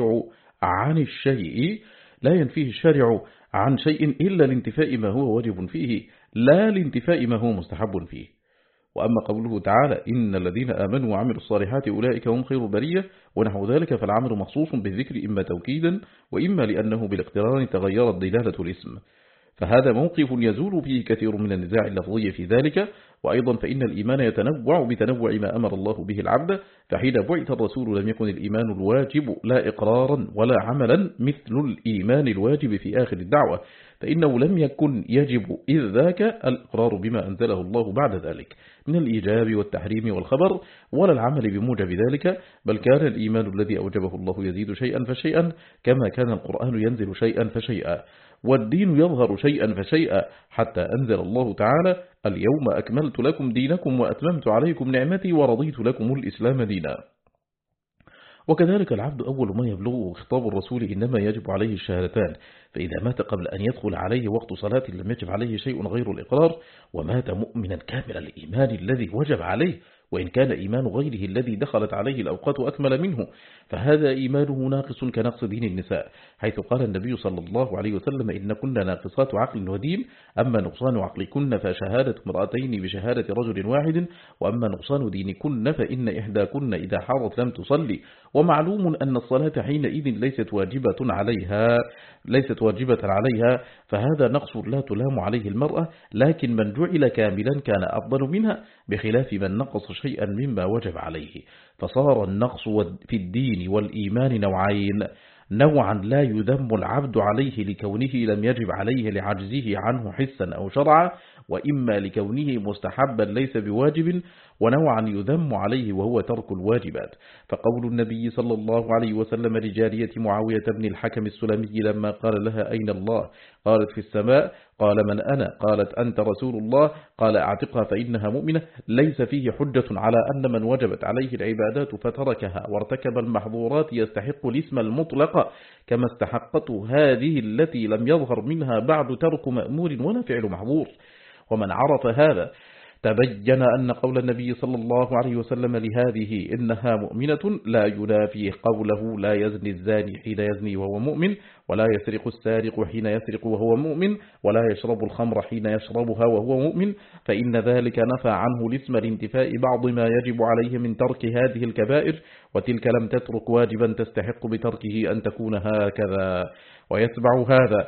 الشارع عن شيء إلا لانتفاء ما هو واجب فيه لا لانتفاء ما هو مستحب فيه. وأما قوله تعالى إن الذين آمنوا وعملوا الصالحات أولئك هم خير البرية ونحو ذلك، فالعمل مخصوص بالذكر إما توكيدا وإما لأنه بالاقتران تغيرت دلالة الاسم، فهذا موقف يزول فيه كثير من النزاع اللفظي في ذلك. وأيضا فإن الإيمان يتنوع بتنوع ما أمر الله به العبد، فحين بعث الرسول لم يكن الإيمان الواجب لا إقرارا ولا عملا مثل الإيمان الواجب في آخر الدعوة، فإنه لم يكن يجب إذ ذاك الإقرار بما أنزله الله بعد ذلك من الإيجاب والتحريم والخبر ولا العمل بموجب ذلك، بل كان الإيمان الذي أوجبه الله يزيد شيئا فشيئا كما كان القرآن ينزل شيئا فشيئا، والدين يظهر شيئا فشيئا حتى أنزل الله تعالى اليوم أكملت لكم دينكم وأتممت عليكم نعمتي ورضيت لكم الإسلام دينا. وكذلك العبد أول ما يبلغه خطاب الرسول إنما يجب عليه الشهادتان، فإذا مات قبل أن يدخل عليه وقت صلاة لم يجب عليه شيء غير الإقرار، ومات مؤمنا كامل الإيمان الذي وجب عليه، وإن كان إيمان غيره الذي دخلت عليه الأوقات أكمل منه فهذا إيمانه ناقص كنقص دين النساء، حيث قال النبي صلى الله عليه وسلم إن كنا ناقصات عقل ودين، أما نقصان عقلكن فشهادة امرأتين بشهادة رجل واحد، وأما نقصان دينكن فإن إحداكن إذا حارت لم تصلي. ومعلوم أن الصلاة حينئذ ليست واجبة عليها، فهذا نقص لا تلام عليه المرأة، لكن من جعل كاملا كان أفضل منها، بخلاف من نقص شيئا مما وجب عليه. فصار النقص في الدين والإيمان نوعين: نوعا لا يذم العبد عليه لكونه لم يجب عليه لعجزه عنه حسا أو شرعا، وإما لكونه مستحبا ليس بواجب، ونوعا يذم عليه وهو ترك الواجبات. فقول النبي صلى الله عليه وسلم لجارية معاوية بن الحكم السلمي لما قال لها أين الله؟ قالت في السماء. قال من أنا؟ قالت أنت رسول الله. قال أعتقها فإنها مؤمنة، ليس فيه حجة على أن من وجبت عليه العبادات فتركها وارتكب المحظورات يستحق الاسم المطلق كما استحقته هذه التي لم يظهر منها بعد ترك مأمور ولا فعل محظور. ومن عرف هذا تبين أن قول النبي صلى الله عليه وسلم لهذه إنها مؤمنة لا ينافي قوله لا يزني الزاني حين يزني وهو مؤمن، ولا يسرق السارق حين يسرق وهو مؤمن، ولا يشرب الخمر حين يشربها وهو مؤمن، فإن ذلك نفى عنه الاسم لانتفاء بعض ما يجب عليه من ترك هذه الكبائر، وتلك لم تترك واجبا تستحق بتركه أن تكون هكذا. ويتبع هذا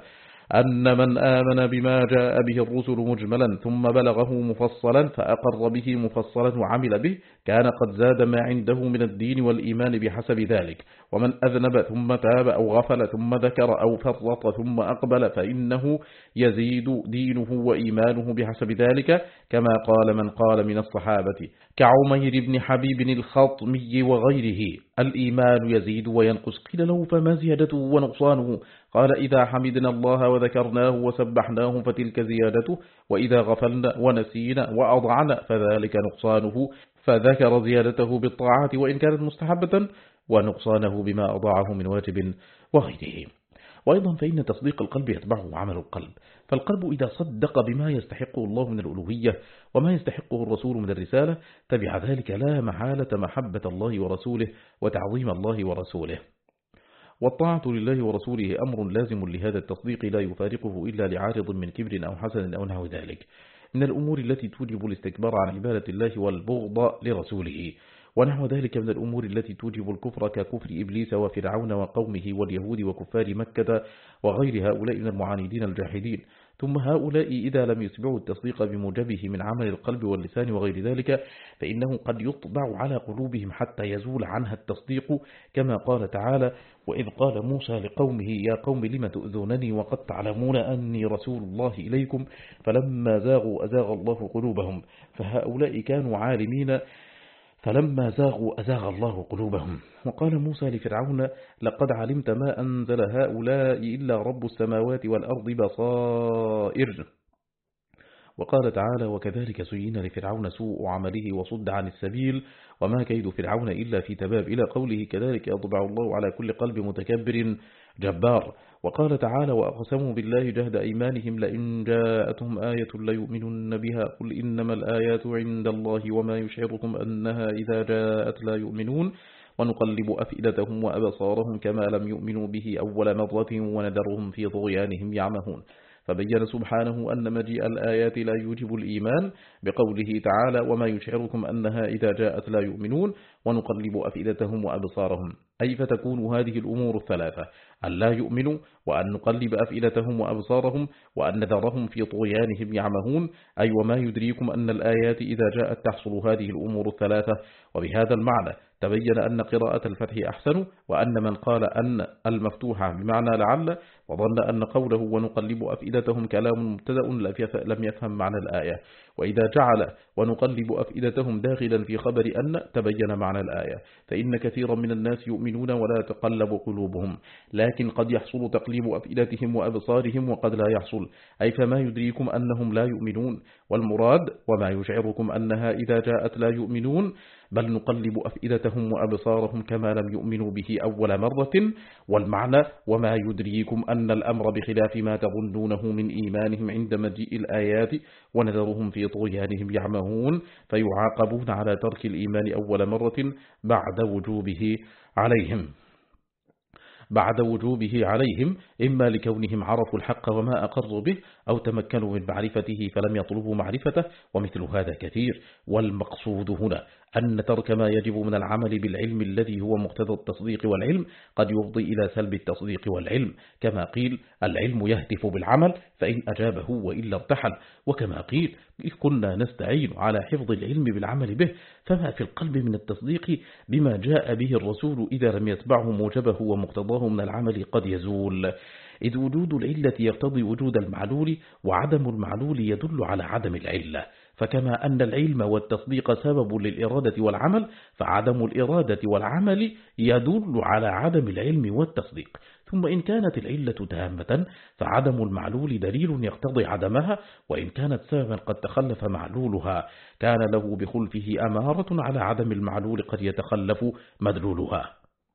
أن من آمن بما جاء به الرسل مجملا ثم بلغه مفصلا فأقر به مفصلا وعمل به كان قد زاد ما عنده من الدين والإيمان بحسب ذلك. ومن أذنب ثم تاب أو غفل ثم ذكر أو فرط ثم أقبل فإنه يزيد دينه وإيمانه بحسب ذلك، كما قال من قال من الصحابة كعمير بن حبيب الخطمي وغيره: الإيمان يزيد وينقص. قيل له فما زيادته ونقصانه؟ قال إذا حمدنا الله وذكرناه وسبحناه فتلك زيادته، وإذا غفلنا ونسينا وأضعنا فذلك نقصانه، فذكر زيادته بالطاعات وإن كانت مستحبة، ونقصانه بما أضاعه من واجب وغيره. وأيضا فإن تصديق القلب يتبعه عمل القلب، فالقلب إذا صدق بما يستحقه الله من الألوهية وما يستحقه الرسول من الرسالة تبع ذلك لا محالة محبة الله ورسوله وتعظيم الله ورسوله. والطاعة لله ورسوله أمر لازم لهذا التصديق لا يفارقه إلا لعارض من كبر أو حسن أو نحو ذلك من الأمور التي توجب الاستكبار عن عبادة الله والبغض لرسوله، ونحو ذلك من الأمور التي توجب الكفر ككفر إبليس وفرعون وقومه واليهود وكفار مكة وغير هؤلاء من المعاندين الجاحدين. ثم هؤلاء إذا لم يتبعوا التصديق بموجبه من عمل القلب واللسان وغير ذلك فإنه قد يطبع على قلوبهم حتى يزول عنها التصديق، كما قال تعالى: وإذ قال موسى لقومه يا قوم لم تؤذونني وقد تعلمون أني رسول الله إليكم فلما زاغوا أزاغ الله قلوبهم. فهؤلاء كانوا عالمين فلما زاغوا أزاغ الله قلوبهم. وقال موسى لفرعون: لقد علمت ما أنزل هؤلاء إلا رب السماوات والأرض بصائر وقال تعالى وكذلك زين لفرعون سوء عمله وصد عن السبيل وما كيد فرعون إلا في تباب إلى قوله كذلك يطبع الله على كل قلب متكبر جبار. وقال تعالى وأقسموا بالله جهد أيمانهم لئن جاءتهم آية ليؤمنن بها قل إنما الآيات عند الله وما يشعركم أنها إذا جاءت لا يؤمنون ونقلب أفئدتهم وأبصارهم كما لم يؤمنوا به أول مرة وندرهم في طغيانهم يعمهون. فبين سبحانه أن مجيء الآيات لا يوجب الإيمان بقوله تعالى وما يشعركم أنها إذا جاءت لا يؤمنون ونقلب أفئدتهم وأبصارهم، أي فتكون هذه الأمور الثلاثة أن لا يؤمنوا وأن نقلب أفئدتهم وأبصارهم وأن نذرهم في طغيانهم يعمهون، أي وما يدريكم أن الآيات إذا جاءت تحصل هذه الأمور الثلاثة. وبهذا المعنى تبين أن قراءة الفتح أحسن، وأن من قال أن المفتوحة بمعنى لعل وظن أن قوله ونقلب أفئدتهم كلام مبتدأ لم يفهم معنى الآية، وإذا جعل ونقلب أفئدتهم داخلا في خبر أن تبين معنى الآية، فإن كثيرا من الناس يؤمنون ولا تقلب قلوبهم، لكن قد يحصل تقليب أفئدتهم وأبصارهم وقد لا يحصل، أي فما يدريكم أنهم لا يؤمنون، والمراد وما يشعركم أنها إذا جاءت لا يؤمنون، بل نقلب أفئدتهم وأبصارهم كما لم يؤمنوا به أول مرة. والمعنى وما يدريكم أن الأمر بخلاف ما تظنونه من إيمانهم عند مجيء الآيات ونذرهم في طغيانهم يعمهون، فيعاقبون على ترك الإيمان أول مرة بعد وجوبه عليهم إما لكونهم عرفوا الحق وما أقروا به أو تمكنوا من معرفته فلم يطلبوا معرفته، ومثل هذا كثير. والمقصود هنا أن ترك ما يجب من العمل بالعلم الذي هو مقتضى التصديق والعلم قد يفضي إلى سلب التصديق والعلم، كما قيل العلم يهتف بالعمل فإن أجابه وإلا ارتحل، وكما قيل كنا نستعين على حفظ العلم بالعمل به، فما في القلب من التصديق بما جاء به الرسول إذا لم يتبعه موجبه ومقتضاه من العمل قد يزول، إذ وجود العلة يقتضي وجود المعلول، وعدم المعلول يدل على عدم العلة. فكما أن العلم والتصديق سبب للإرادة والعمل، فعدم الإرادة والعمل يدل على عدم العلم والتصديق. ثم إن كانت العلة تامة فعدم المعلول دليل يقتضي عدمها، وإن كانت سببا قد تخلف معلولها كان له بخلفه أمارة على عدم المعلول قد يتخلف مدلولها.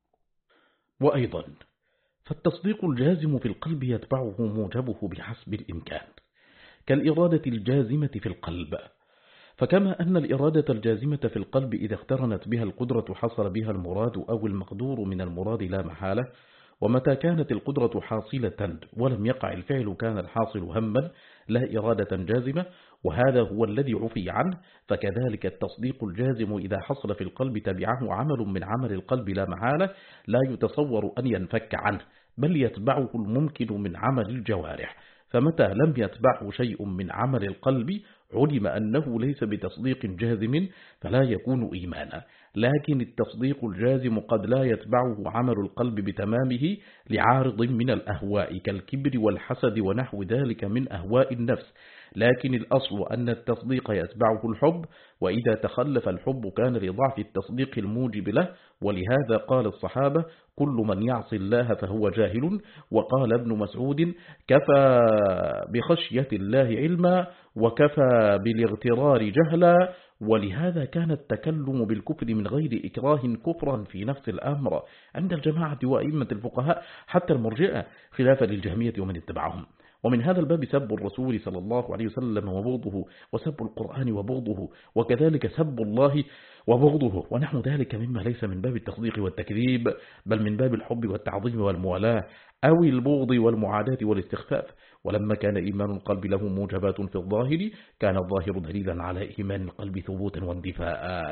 وأيضا فالتصديق الجازم في القلب يتبعه موجبه بحسب الإمكان، كالإرادة الجازمة في القلب. فكما أن الإرادة الجازمة في القلب إذا اقترنت بها القدرة حصل بها المراد أو المقدور من المراد لا محالة، ومتى كانت القدرة حاصلة ولم يقع الفعل كان الحاصل هما لا إرادة جازمة، وهذا هو الذي عفي عنه. فكذلك التصديق الجازم إذا حصل في القلب تبعه عمل من عمل القلب لا محالة لا يتصور أن ينفك عنه، بل يتبعه الممكن من عمل الجوارح. فمتى لم يتبعه شيء من عمل القلب علم أنه ليس بتصديق جازم فلا يكون إيمانا. لكن التصديق الجازم قد لا يتبعه عمل القلب بتمامه لعارض من الأهواء كالكبر والحسد ونحو ذلك من أهواء النفس، لكن الأصل أن التصديق يتبعه الحب، وإذا تخلف الحب كان لضعف التصديق الموجب له. ولهذا قال الصحابة كل من يعصي الله فهو جاهل، وقال ابن مسعود كفى بخشية الله علما وكفى بالاغترار جهلا. ولهذا كان التكلم بالكفر من غير إكراه كفرا في نفس الأمر عند الجماعة وأئمة الفقهاء حتى المرجئة، خلافا للجهمية ومن اتبعهم. ومن هذا الباب سب الرسول صلى الله عليه وسلم وبغضه، وسب القرآن وبغضه، وكذلك سب الله وبغضه، ونحو ذلك مما ليس من باب التصديق والتكذيب بل من باب الحب والتعظيم والموالاة أو البغض والمعاداة والاستخفاف. ولما كان إيمان القلب له موجبات في الظاهر كان الظاهر دليلا على إيمان القلب ثبوتا واندفاء،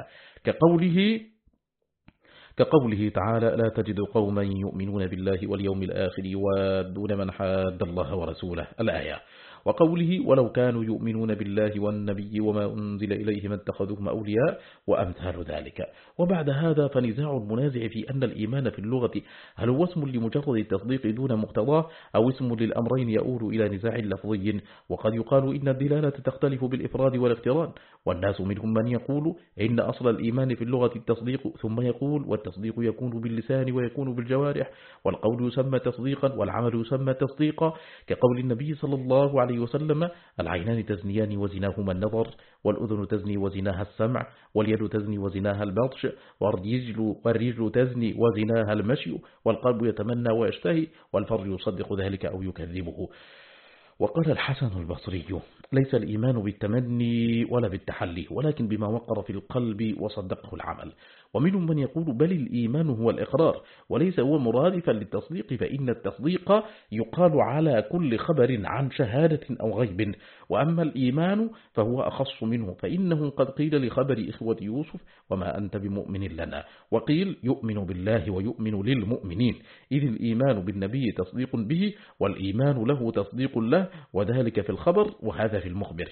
كقوله تعالى لا تجد قوما يؤمنون بالله واليوم الآخر يوادون من حاد الله ورسوله الآية، وقوله ولو كانوا يؤمنون بالله والنبي وما أنزل إليه ما اتخذوهم أولياء وأمثال ذلك. وبعد هذا فنزاع المنازع في أن الإيمان في اللغة هل هو اسم لمجرد التصديق دون مقتضاه أو اسم للأمرين يؤول إلى نزاع لفظي. وقد يقال إن الدلالة تختلف بالإفراد والاقتران، والناس منهم من يقول إن أصل الإيمان في اللغة التصديق، ثم يقول والتصديق يكون باللسان ويكون بالجوارح، والقول يسمى تصديقا والعمل يسمى تصديقا، كقول النبي صلى الله عليه عليه وسلم: العينان تزنيان وزناهما النظر، والأذن تزني وزناها السمع، واليد تزني وزناها البطش، والرجل تزني وزناها المشي، والقلب يتمنى ويشتهي، والفرج يصدق ذلك أو يكذبه. وقال الحسن البصري: ليس الإيمان بالتمني ولا بالتحلي، ولكن بما وقر في القلب وصدقه العمل. ومنهم من يقول: بل الإيمان هو الإقرار، وليس هو مرادفا للتصديق، فإن التصديق يقال على كل خبر عن شهادة أو غيب، وأما الإيمان فهو أخص منه، فإنه قد قيل لخبر إخوة يوسف: وما أنت بمؤمن لنا، وقيل: يؤمن بالله ويؤمن للمؤمنين، إذ الإيمان بالنبي تصديق به، والإيمان له تصديق له، وذلك في الخبر وهذا في المخبر.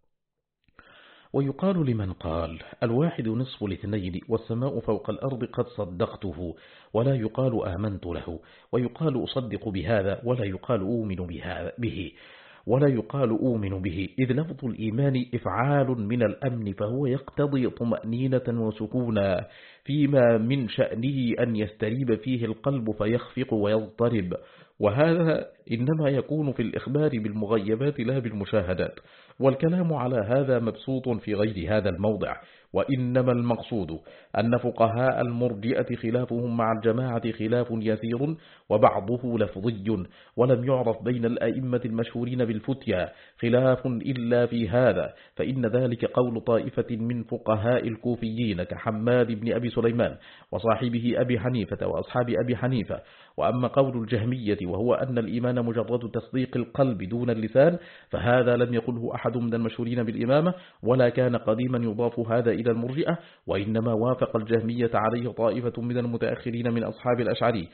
ويقال لمن قال: الواحد نصف الاثنين، والسماء فوق الأرض قد صدقته، ولا يقال آمنت له، ويقال أصدق بهذا، ولا يقال أؤمن به، ولا يقال أؤمن به، إذ لفظ الإيمان إفعال من الأمن، فهو يقتضي طمأنينة وسكونا، فيما من شأنه أن يستريب فيه القلب فيخفق ويضطرب، وهذا إنما يكون في الإخبار بالمغيبات لا بالمشاهدات، والكلام على هذا مبسوط في غير هذا الموضع. وإنما المقصود أن فقهاء المرجئة خلافهم مع الجماعة خلاف يسير، وبعضه لفظي، ولم يعرف بين الأئمة المشهورين بالفتيا خلاف إلا في هذا، فإن ذلك قول طائفة من فقهاء الكوفيين كحماد بن أبي سليمان وصاحبه أبي حنيفة وأصحاب أبي حنيفة. وأما قول الجهمية وهو أن الإيمان مجرد تصديق القلب دون اللسان، فهذا لم يقله أحد من المشهورين بالإمامة، ولا كان قديما يضاف هذا إلى المرجئة، وإنما وافق الجهمية عليه طائفة من المتأخرين من أصحاب الأشعري.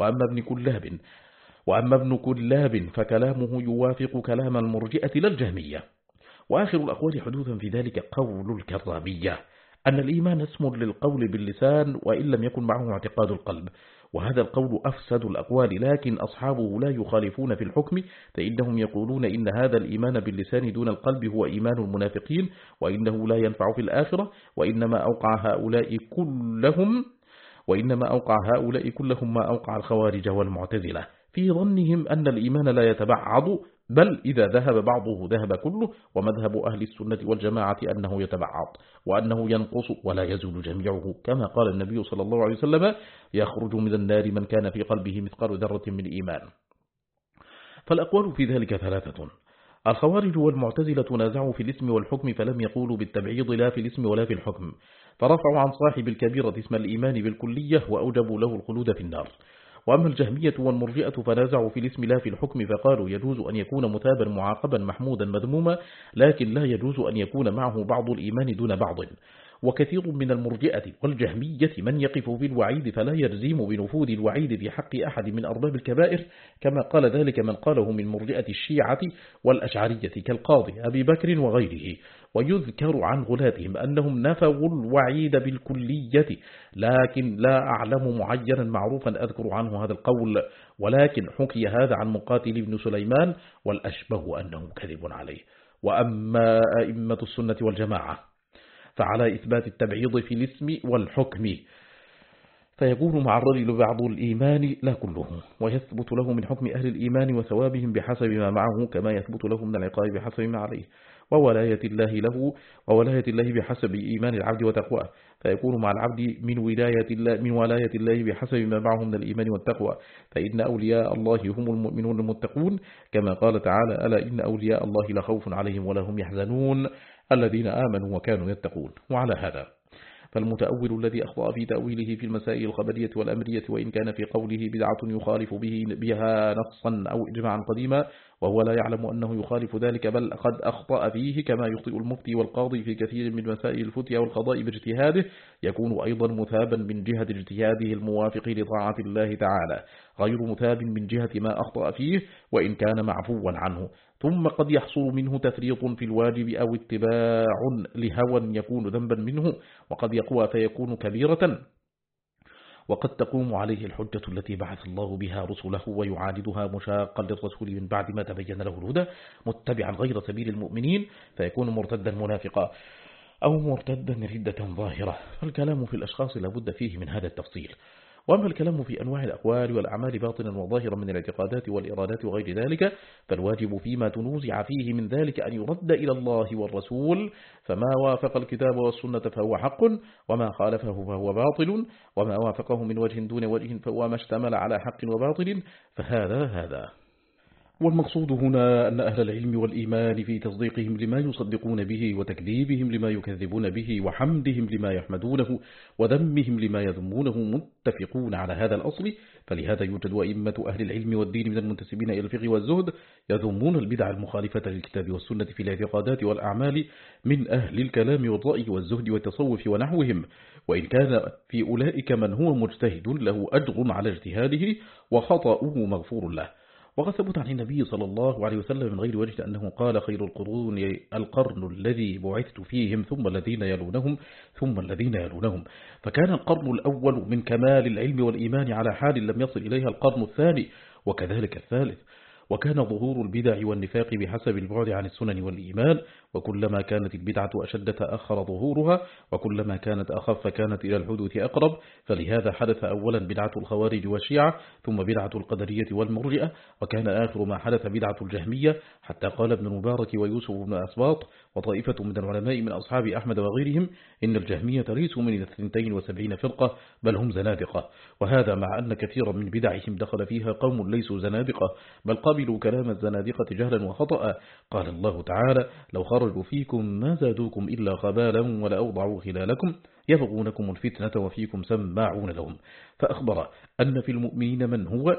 وأما ابن كلاب فكلامه يوافق كلام المرجئة للجهمية. وآخر الأقوال حدوثا في ذلك قول الكرامية أن الإيمان اسم للقول باللسان وإن لم يكن معه اعتقاد القلب، وهذا القول أفسد الأقوال، لكن أصحابه لا يخالفون في الحكم، فإنهم يقولون إن هذا الإيمان باللسان دون القلب هو إيمان المنافقين، وإنه لا ينفع في الآخرة، وإنما أوقع هؤلاء كلهم ما أوقع الخوارج والمعتزلة في ظنهم أن الإيمان لا يتبعض، بل إذا ذهب بعضه ذهب كله، ومذهب أهل السنة والجماعة أنه يتبعض، وأنه ينقص ولا يزول جميعه، كما قال النبي صلى الله عليه وسلم: يخرج من النار من كان في قلبه مثقال ذرة من إيمان. فالأقوال في ذلك ثلاثة: الخوارج والمعتزلة تنازعوا في الاسم والحكم، فلم يقولوا بالتبعيض لا في الاسم ولا في الحكم، فرفعوا عن صاحب الكبيرة اسم الإيمان بالكلية وأوجبوا له الخلود في النار. وأما الجهمية والمرجئة فنازعوا في الاسم لا في الحكم، فقالوا يجوز أن يكون متابا معاقبا محمودا مذموما، لكن لا يجوز أن يكون معه بعض الإيمان دون بعض. وكثير من المرجئة والجهمية من يقف في الوعيد فلا يجزم بنفوذ الوعيد في حق أحد من أرباب الكبائر، كما قال ذلك من قاله من مرجئة الشيعة والأشعرية كالقاضي أبي بكر وغيره. ويذكر عن غلاتهم أنهم نفوا الوعيد بالكلية، لكن لا أعلم معينا معروفا أذكر عنه هذا القول، ولكن حكي هذا عن مقاتل بن سليمان، والأشبه أنه كذب عليه. وأما أئمة السنة والجماعة فعلى إثبات التبعيض في الاسم والحكم، فيكون مع الرجل بعض الإيمان لا كله، ويثبت له من حكم أهل الإيمان وثوابهم بحسب ما معه، كما يثبت له من العقاب بحسب ما عليه، وولاية الله بحسب إيمان العبد وتقواه، فيكون مع العبد من ولاية الله بحسب ما معه من الإيمان والتقوى، فإن أولياء الله هم المؤمنون المتقون، كما قال تعالى: ألا إن أولياء الله لا خوف عليهم ولا هم يحزنون الذين آمنوا وكانوا يتقون. وعلى هذا فالمتأول الذي أخطأ في تأويله في المسائل الخبرية والأمرية، وإن كان في قوله بدعة يخالف بها نصا أو إجماعا قديما، وهو لا يعلم أنه يخالف ذلك، بل قد أخطأ فيه كما يخطئ المفتي والقاضي في كثير من مسائل الفتيا والقضاء باجتهاده، يكون أيضا مثابا من جهة اجتهاده الموافق لطاعة الله تعالى، غير مثاب من جهة ما أخطأ فيه وإن كان معفوا عنه. ثم قد يحصل منه تفريط في الواجب أو اتباع لهوى يكون ذنبا منه، وقد يقوى فيكون كبيرة، وقد تقوم عليه الحجة التي بعث الله بها رسله، ويعاندها مشاقا للرسول من بعد ما تبين له الهدى، متبعا غير سبيل المؤمنين، فيكون مرتدا منافقا أو مرتدا ردة ظاهرة. فالكلام في الأشخاص لابد فيه من هذا التفصيل. وأما الكلام في أنواع الأقوال والأعمال باطنا وظاهرا من الاعتقادات والإرادات وغير ذلك، فالواجب فيما تنوزع فيه من ذلك أن يرد إلى الله والرسول، فما وافق الكتاب والسنة فهو حق، وما خالفه فهو باطل، وما وافقه من وجه دون وجه فهو ما اشتمل على حق وباطل، فهذا. والمقصود هنا أن أهل العلم والإيمان في تصديقهم لما يصدقون به وتكذيبهم لما يكذبون به وحمدهم لما يحمدونه وذمهم لما يذمونه متفقون على هذا الأصل، فلهذا يوجد أئمة أهل العلم والدين من المنتسبين إلى الفقه والزهد يذمون البدع المخالفة للكتاب والسنة في الاعتقادات والأعمال من أهل الكلام والرأي والزهد والتصوف ونحوهم، وإن كان في أولئك من هو مجتهد له أجر على اجتهاده وخطأه مغفور له. وقد ثبت عن النبي صلى الله عليه وسلم من غير وجه أنه قال: خير القرون القرن الذي بعثت فيهم ثم الذين يلونهم ثم الذين يلونهم، فكان القرن الأول من كمال العلم والإيمان على حال لم يصل إليها القرن الثاني، وكذلك الثالث. وكان ظهور البدع والنفاق بحسب البعد عن السنن والإيمان، وكلما كانت البدعة أشد تأخر ظهورها، وكلما كانت أخف كانت إلى الحدوث أقرب، فلهذا حدث أولا بدعة الخوارج والشيعة، ثم بدعة القدرية والمرجئة، وكان آخر ما حدث بدعة الجهمية، حتى قال ابن المبارك ويوسف بن أسباط وطائفة من العلماء من أصحاب أحمد وغيرهم إن الجهمية ليسوا من 72 فرقة بل هم زنادقة، وهذا مع أن كثيرا من بدعهم دخل فيها قوم ليسوا زنادقة بل قبلوا كلام الزنادقة جهلا وخطأ. قال الله تعالى: لو خرجوا فيكم ما زادوكم إلا خبالا ولأوضعوا خلالكم يبغونكم الفتنة وفيكم سماعون لهم. فأخبر أن في المؤمنين من هو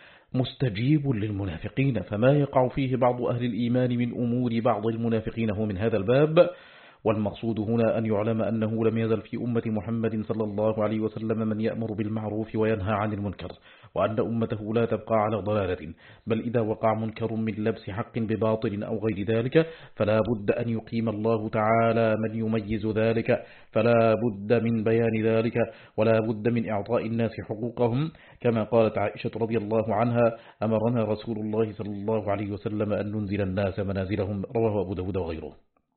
مستجيب للمنافقين، فما يقع فيه بعض أهل الإيمان من أمور بعض المنافقين هو من هذا الباب. والمقصود هنا أن يعلم أنه لم يزل في أمة محمد صلى الله عليه وسلم من يأمر بالمعروف وينهى عن المنكر، وأن أمته لا تبقى على ضلالة، بل إذا وقع منكر من لبس حق بباطل أو غير ذلك فلا بد أن يقيم الله تعالى من يميز ذلك، فلا بد من بيان ذلك، ولا بد من إعطاء الناس حقوقهم، كما قالت عائشة رضي الله عنها: أمرنا رسول الله صلى الله عليه وسلم أن ننزل الناس منازلهم، رواه أبو داود وغيره.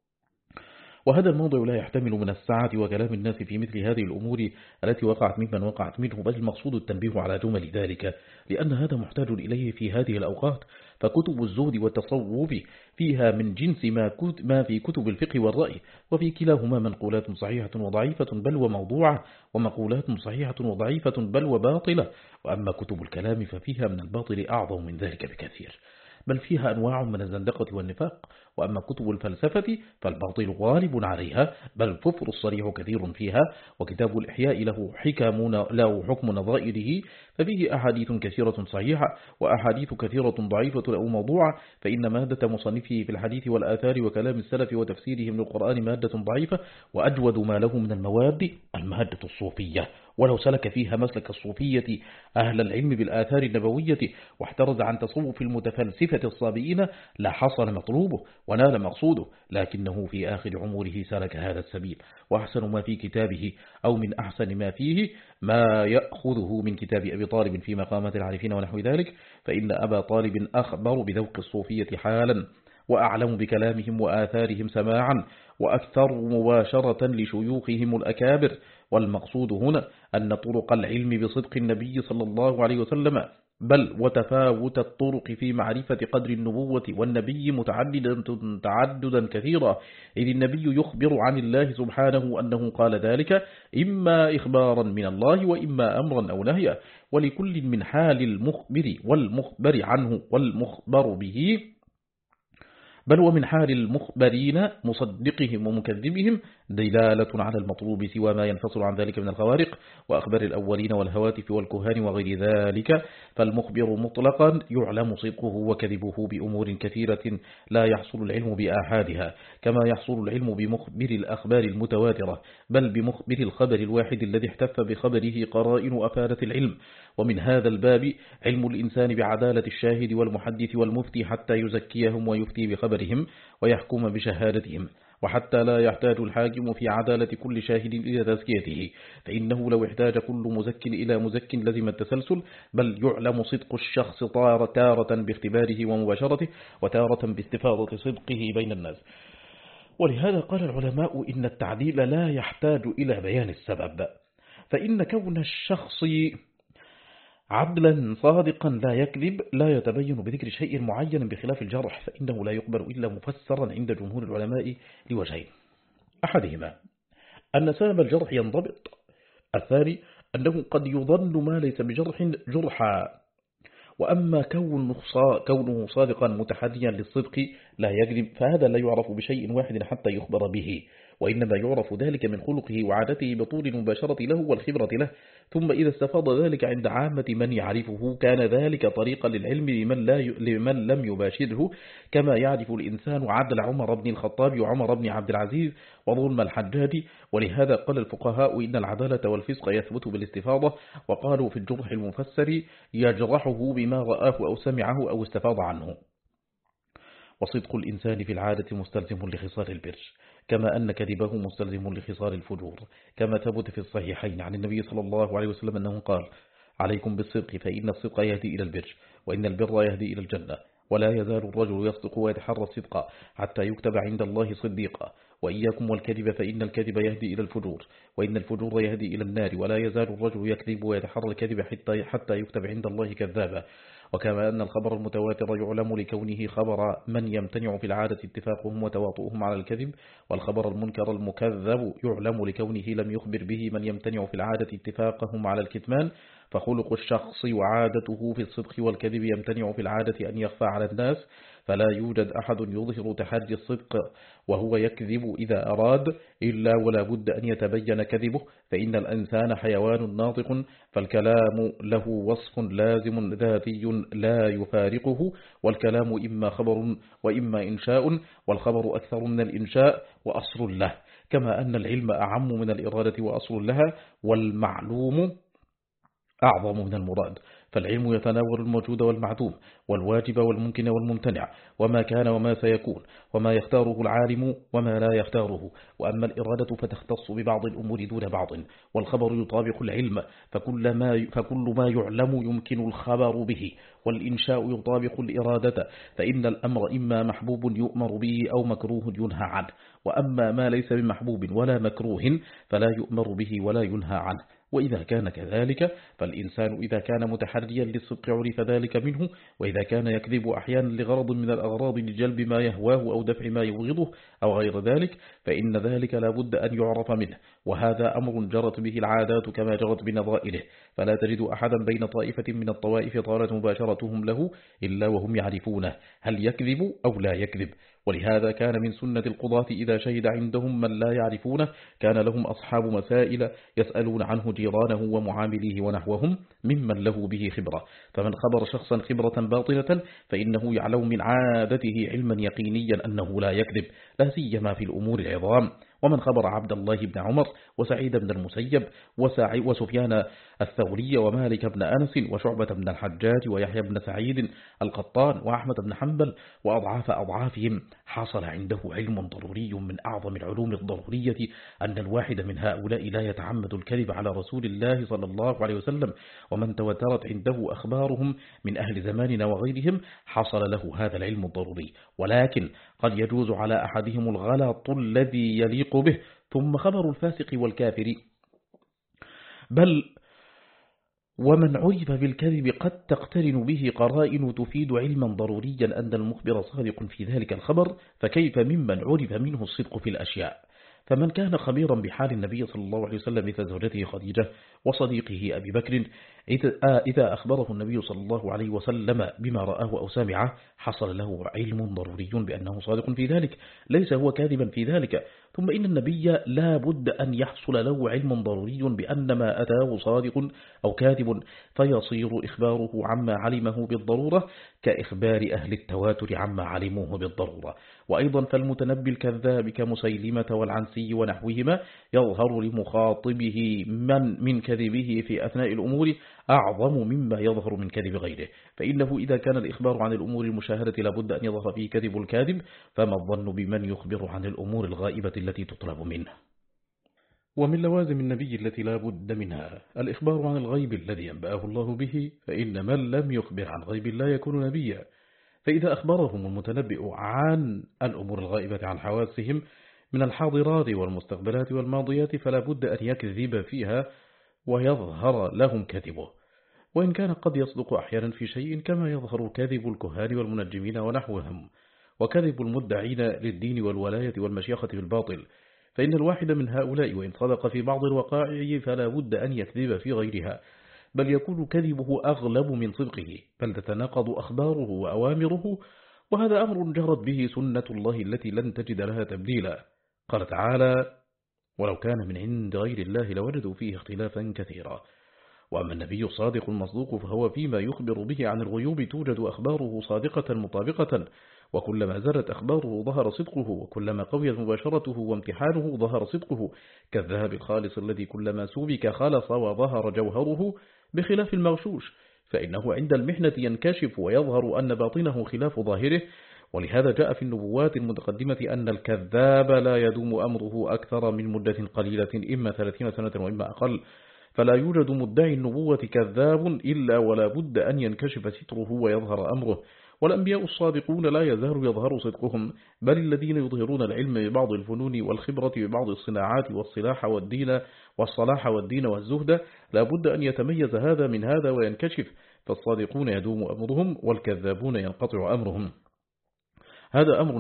وهذا الموضع لا يحتمل من السعة وكلام الناس في مثل هذه الأمور التي وقعت ممن وقعت منه، بل المقصود التنبيه على جمل ذلك، لأن هذا محتاج إليه في هذه الأوقات، فكتب الزهد والتصوف فيها من جنس ما في كتب الفقه والرأي، وفي كلاهما منقولات صحيحة وضعيفة بل وموضوعة، ومقولات صحيحة وضعيفة بل وباطلة، وأما كتب الكلام ففيها من الباطل أعظم من ذلك بكثير، بل فيها أنواع من الزندقة والنفاق. وأما كتب الفلسفة فالباطل غالب عليها، بل الكفر الصريح كثير فيها. وكتاب الإحياء له حكم نظائره، ففيه أحاديث كثيرة صحيحة وأحاديث كثيرة ضعيفة أو موضوعة، فإن مادة مصنفه في الحديث والآثار وكلام السلف وتفسيرهم للقرآن مادة ضعيفة، وأجود ما له من المواد المادة الصوفية، ولو سلك فيها مسلك الصوفية أهل العلم بالآثار النبوية واحترز عن تصوف المتفلسفة الصابئين لحصل مطلوبه ونال مقصوده، لكنه في آخر عمره سلك هذا السبيل. وأحسن ما في كتابه أو من أحسن ما فيه ما يأخذه من كتاب أبي طالب في مقامات العارفين ونحو ذلك، فإن أبا طالب أخبر بذوق الصوفية حالا، وأعلم بكلامهم وآثارهم سماعا، وأكثر مباشرة لشيوخهم الأكابر. والمقصود هنا أن طرق العلم بصدق النبي صلى الله عليه وسلم بل وتفاوت الطرق في معرفة قدر النبوة والنبي تعددا كثيرا، إذ النبي يخبر عن الله سبحانه أنه قال ذلك إما إخبارا من الله وإما أمرا أو نهيا، ولكل من حال المخبر والمخبر عنه والمخبر به بل ومن حال المخبرين مصدقهم ومكذبهم دلالة على المطلوب سوى ما ينفصل عن ذلك من الخوارق وأخبار الأولين والهواتف والكهان وغير ذلك. فالمخبر مطلقا يعلم صدقه وكذبه بأمور كثيرة لا يحصل العلم بآحادها، كما يحصل العلم بمخبر الأخبار المتواترة، بل بمخبر الخبر الواحد الذي احتف بخبره قرائن أفادة العلم. ومن هذا الباب علم الإنسان بعدالة الشاهد والمحدث والمفتي حتى يزكيهم ويفتي بخبرهم ويحكم بشهادتهم، وحتى لا يحتاج الحاكم في عدالة كل شاهد إلى تزكيته، فإنه لو احتاج كل مزك إلى مزك لزم التسلسل، بل يعلم صدق الشخص تارة باختباره ومباشرته، وتارة باستفاضة صدقه بين الناس. ولهذا قال العلماء إن التعديل لا يحتاج إلى بيان السبب، فإن كون الشخص عدلا صادقا لا يكذب لا يتبين بذكر شيء معين بخلاف الجرح، فإنه لا يقبل إلا مفسرا عند جمهور العلماء لوجهين: أحدهما أن سبب الجرح ينضبط، الثاني أنه قد يظن ما ليس بجرح جرحا. وأما كونه صادقا متحديا للصدق لا يكذب فهذا لا يعرف بشيء واحد حتى يخبر به، وإنما يعرف ذلك من خلقه وعادته بطول المباشرة له والخبرة له. ثم إذا استفاض ذلك عند عامة من يعرفه كان ذلك طريقا للعلم لمن لم يباشره، كما يعرف الإنسان عدل عمر بن الخطاب وعمر بن عبد العزيز وظلم الحجاج. ولهذا قال الفقهاء إن العدالة والفسق يثبت بالاستفاضة، وقالوا في الجرح المفسر يجرحه بما رآه أو سمعه أو استفاض عنه. وصدق الإنسان في العادة مستلزم لخصال البر، كما أن كذبه مستلزم لخصال الفجور، كما ثبت في الصحيحين عن النبي صلى الله عليه وسلم أنه قال: عليكم بالصدق فإن الصدق يهدي إلى البر، وإن البر يهدي إلى الجنة، ولا يزال الرجل يصدق ويتحرى الصدق حتى يكتب عند الله صديقا، وإياكم والكذب فإن الكذب يهدي إلى الفجور، وإن الفجور يهدي إلى النار، ولا يزال الرجل يكذب ويتحرى الكذب حتى يكتب عند الله كذابا. وكما أن الخبر المتواتر يعلم لكونه خبر من يمتنع في العادة اتفاقهم وتواطؤهم على الكذب، والخبر المنكر المكذب يعلم لكونه لم يخبر به من يمتنع في العادة اتفاقهم على الكتمان. فخلق الشخص وعادته في الصدق والكذب يمتنع في العادة أن يخفى على الناس، فلا يوجد أحد يظهر تحدي الصدق وهو يكذب إذا أراد إلا ولا بد أن يتبين كذبه، فإن الإنسان حيوان ناطق، فالكلام له وصف لازم ذاتي لا يفارقه، والكلام إما خبر وإما إنشاء، والخبر أكثر من الإنشاء وأصل له، كما أن العلم أعم من الإرادة وأصل لها، والمعلوم أعظم من المراد. فالعلم يتناول الموجود والمعدوم والواجب والممكن والممتنع، وما كان وما سيكون، وما يختاره العالم وما لا يختاره. وأما الإرادة فتختص ببعض الأمور دون بعض، والخبر يطابق العلم، فكل ما يعلم يمكن الخبر به، والإنشاء يطابق الإرادة، فإن الأمر إما محبوب يؤمر به أو مكروه ينهى عنه. وأما ما ليس بمحبوب ولا مكروه فلا يؤمر به ولا ينهى عنه. وإذا كان كذلك فالإنسان إذا كان متحريا للصدق عرف ذلك منه، وإذا كان يكذب أحيانا لغرض من الأغراض لجلب ما يهواه أو دفع ما يبغضه أو غير ذلك فإن ذلك لا بد أن يعرف منه، وهذا أمر جرت به العادات كما جرت بنظائره، فلا تجد أحدا بين طائفة من الطوائف طالت مباشرتهم له إلا وهم يعرفونه هل يكذب أو لا يكذب. ولهذا كان من سنة القضاة إذا شهد عندهم من لا يعرفونه كان لهم أصحاب مسائل يسألون عنه جيرانه ومعامليه ونحوهم ممن له به خبرة، فمن خبر شخصا خبرة باطنة فإنه يعلم من عادته علما يقينيا أنه لا يكذب، لا سيما في الأمور العظام. ومن خبر عبد الله بن عمر وسعيد بن المسيب وسفيان الثوري ومالك بن أنس وشعبة بن الحجاج ويحيى بن سعيد القطان وأحمد بن حنبل وأضعاف أضعافهم حصل عنده علم ضروري من أعظم العلوم الضرورية أن الواحد من هؤلاء لا يتعمد الكذب على رسول الله صلى الله عليه وسلم. ومن تواترت عنده أخبارهم من أهل زماننا وغيرهم حصل له هذا العلم الضروري، ولكن قد يجوز على أحدهم الغلط الذي يليق به. ثم خبر الفاسق والكافر بل ومن عرف بالكذب قد تقترن به قرائن تفيد علما ضروريا أن المخبر صادق في ذلك الخبر، فكيف ممن عرف منه الصدق في الأشياء؟ فمن كان خبيرا بحال النبي صلى الله عليه وسلم مثل زوجته خديجة وصديقه أبي بكر إذا أخبره النبي صلى الله عليه وسلم بما رآه أو سمعه حصل له علم ضروري بأنه صادق في ذلك، ليس هو كاذبا في ذلك. ثم إن النبي لا بد أن يحصل له علم ضروري بأن ما أتاه صادق أو كاذب، فيصير إخباره عما علمه بالضرورة كإخبار أهل التواتر عما علموه بالضرورة. وأيضا فالمتنبي الكذاب كمسيلمة والعنسي ونحوهما يظهر لمخاطبه من كذبه في أثناء الأمور أعظم مما يظهر من كذب غيره، فإنه إذا كان الإخبار عن الأمور المشاهدة لابد أن يظهر فيه كذب الكاذب، فما الظن بمن يخبر عن الأمور الغائبة التي تطلب منه؟ ومن لوازم النبي التي لا بد منها الإخبار عن الغيب الذي ينبأه الله به، فإن من لم يخبر عن غيب لا يكون نبيا. فإذا أخبرهم المتنبئ عن الأمور الغائبة عن حواسهم من الحاضرات والمستقبلات والماضيات فلا بد أن يكذب فيها ويظهر لهم كذبه. وإن كان قد يصدق أحيانا في شيء كما يظهر كذب الكهان والمنجمين ونحوهم وكذب المدعين للدين والولاية والمشيخة في الباطل، فإن الواحد من هؤلاء وإن صدق في بعض الوقائع فلا بد أن يكذب في غيرها، بل يكون كذبه أغلب من صدقه، بل تتناقض أخباره وأوامره، وهذا أمر جرت به سنة الله التي لن تجد لها تبديلا. قال تعالى: ولو كان من عند غير الله لوجدوا فيه اختلافا كثيرا. وأما النبي الصادق المصدوق فهو فيما يخبر به عن الغيوب توجد أخباره صادقة مطابقة، وكلما زادت أخباره ظهر صدقه، وكلما قويت مباشرته وامتحانه ظهر صدقه، كالذهب الخالص الذي كلما سوبك خلص وظهر جوهره، بخلاف المغشوش فإنه عند المحنة ينكشف ويظهر أن باطنه خلاف ظاهره. ولهذا جاء في النبوات المتقدمة أن الكذاب لا يدوم أمره أكثر من مدة قليلة، إما 30 سنة وإما أقل، فلا يوجد مدعي النبوة كذاب إلا ولا بد أن ينكشف ستره ويظهر أمره. والأنبياء الصادقون لا يزال يظهر صدقهم، بل الذين يظهرون العلم ببعض الفنون والخبرة ببعض الصناعات والصلاح والدين والزهد لا بد أن يتميز هذا من هذا وينكشف، فالصادقون يدوم أمرهم والكذابون ينقطع أمرهم. هذا أمر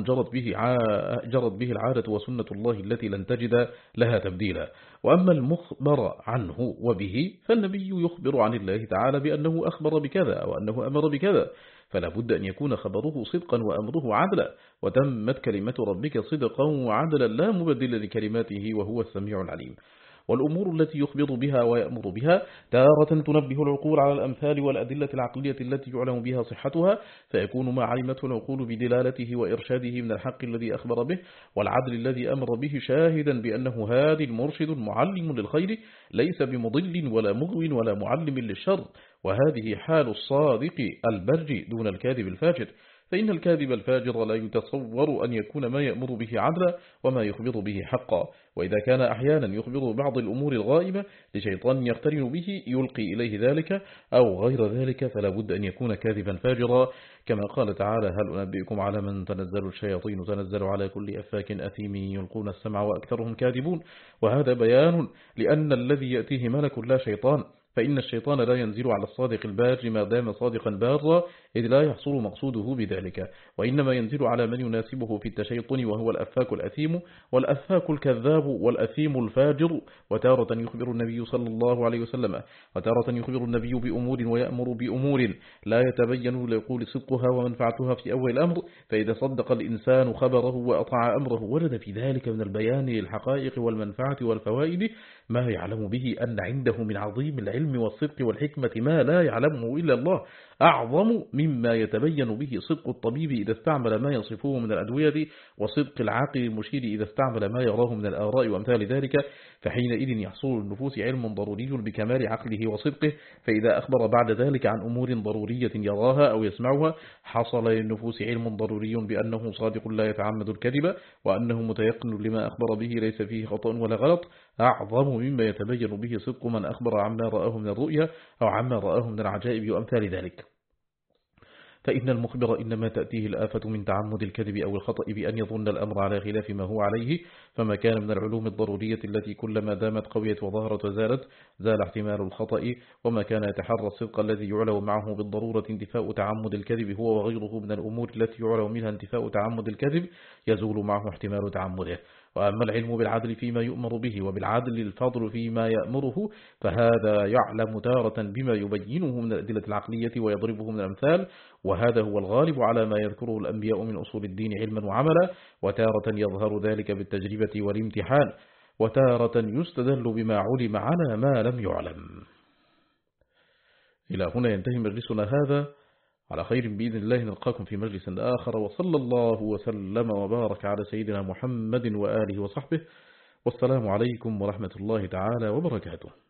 جرت به العادة وسنة الله التي لن تجد لها تبديلا. وأما المخبر عنه وبه فالنبي يخبر عن الله تعالى بأنه أخبر بكذا أو أنه أمر بكذا، فلا بد أن يكون خبره صدقا وأمره عدلا، وتمت كلمة ربك صدقا وعدلا لا مبدل لكلماته وهو السميع العليم. والأمور التي يخبر بها ويأمر بها تارة تنبه العقول على الأمثال والأدلة العقلية التي يعلم بها صحتها، فيكون ما علمته العقول بدلالته وإرشاده من الحق الذي أخبر به والعدل الذي أمر به شاهدا بأنه هادي مرشد معلم للخير، ليس بمضل ولا مغو ولا معلم للشر. وهذه حال الصادق البرج دون الكاذب الفاجر، فإن الكاذب الفاجر لا يتصور أن يكون ما يأمر به عدلا وما يخبر به حقا، وإذا كان أحيانا يخبر بعض الأمور الغائبة لشيطان يقترن به يلقي إليه ذلك أو غير ذلك، فلا بد أن يكون كاذبا فاجرا، كما قال تعالى: هل أنبئكم على من تنزل الشياطين تنزل على كل أفاك أثيم يلقون السمع وأكثرهم كاذبون. وهذا بيان لأن الذي يأتيه ملك لا شيطان، فإن الشيطان لا ينزل على الصادق البار ما دام صادقا بارا، إذ لا يحصل مقصوده بذلك، وإنما ينزل على من يناسبه في التشيطن وهو الأفاك الأثيم والأفاك الكذاب والأثيم الفاجر. وتارة يخبر النبي صلى الله عليه وسلم وتارة يخبر النبي بأمور ويأمر بأمور لا يتبين ليقول صدقها ومنفعتها في أول الأمر، فإذا صدق الإنسان خبره وأطاع أمره وجد في ذلك من البيان للحقائق والمنفعة والفوائد ما يعلم به أن عنده من عظيم العلم والصدق والحكمة ما لا يعلمه إلا الله، أعظم مما يتبين به صدق الطبيب إذا استعمل ما يصفه من الأدوية، وصدق العاقل المشير إذا استعمل ما يراه من الآراء وأمثال ذلك. فحينئذ يحصل للنفوس علم ضروري بكمال عقله وصدقه، فإذا أخبر بعد ذلك عن أمور ضرورية يراها أو يسمعها حصل للنفوس علم ضروري بأنه صادق لا يتعمد الكذب، وأنه متيقن لما أخبر به ليس فيه خطأ ولا غلط، أعظم مما يتبين به صدق من أخبر عما رآه من الرؤيا أو عما رآه من العجائب وأمثال ذلك. فإن المخبر إنما تأتيه الآفة من تعمد الكذب أو الخطأ بأن يظن الأمر على خلاف ما هو عليه، فما كان من العلوم الضرورية التي كلما دامت قويت وظهرت وزالت زال احتمال الخطأ، وما كان يتحرى الصدق الذي يعلم معه بالضرورة انتفاء تعمد الكذب هو وغيره من الأمور التي يعلم منها انتفاء تعمد الكذب يزول معه احتمال تعمده. وأما العلم بالعدل فيما يؤمر به وبالعدل الفضل فيما يأمره فهذا يعلم تارة بما يبينه من الأدلة العقلية ويضربه من الأمثال، وهذا هو الغالب على ما يذكره الأنبياء من أصول الدين علما وعملا، وتارة يظهر ذلك بالتجربة والامتحان، وتارة يستدل بما علم على ما لم يعلم. إلى هنا ينتهي مجلسنا هذا، على خير بإذن الله نلقاكم في مجلس آخر، وصلى الله وسلم وبارك على سيدنا محمد وآله وصحبه، والسلام عليكم ورحمة الله تعالى وبركاته.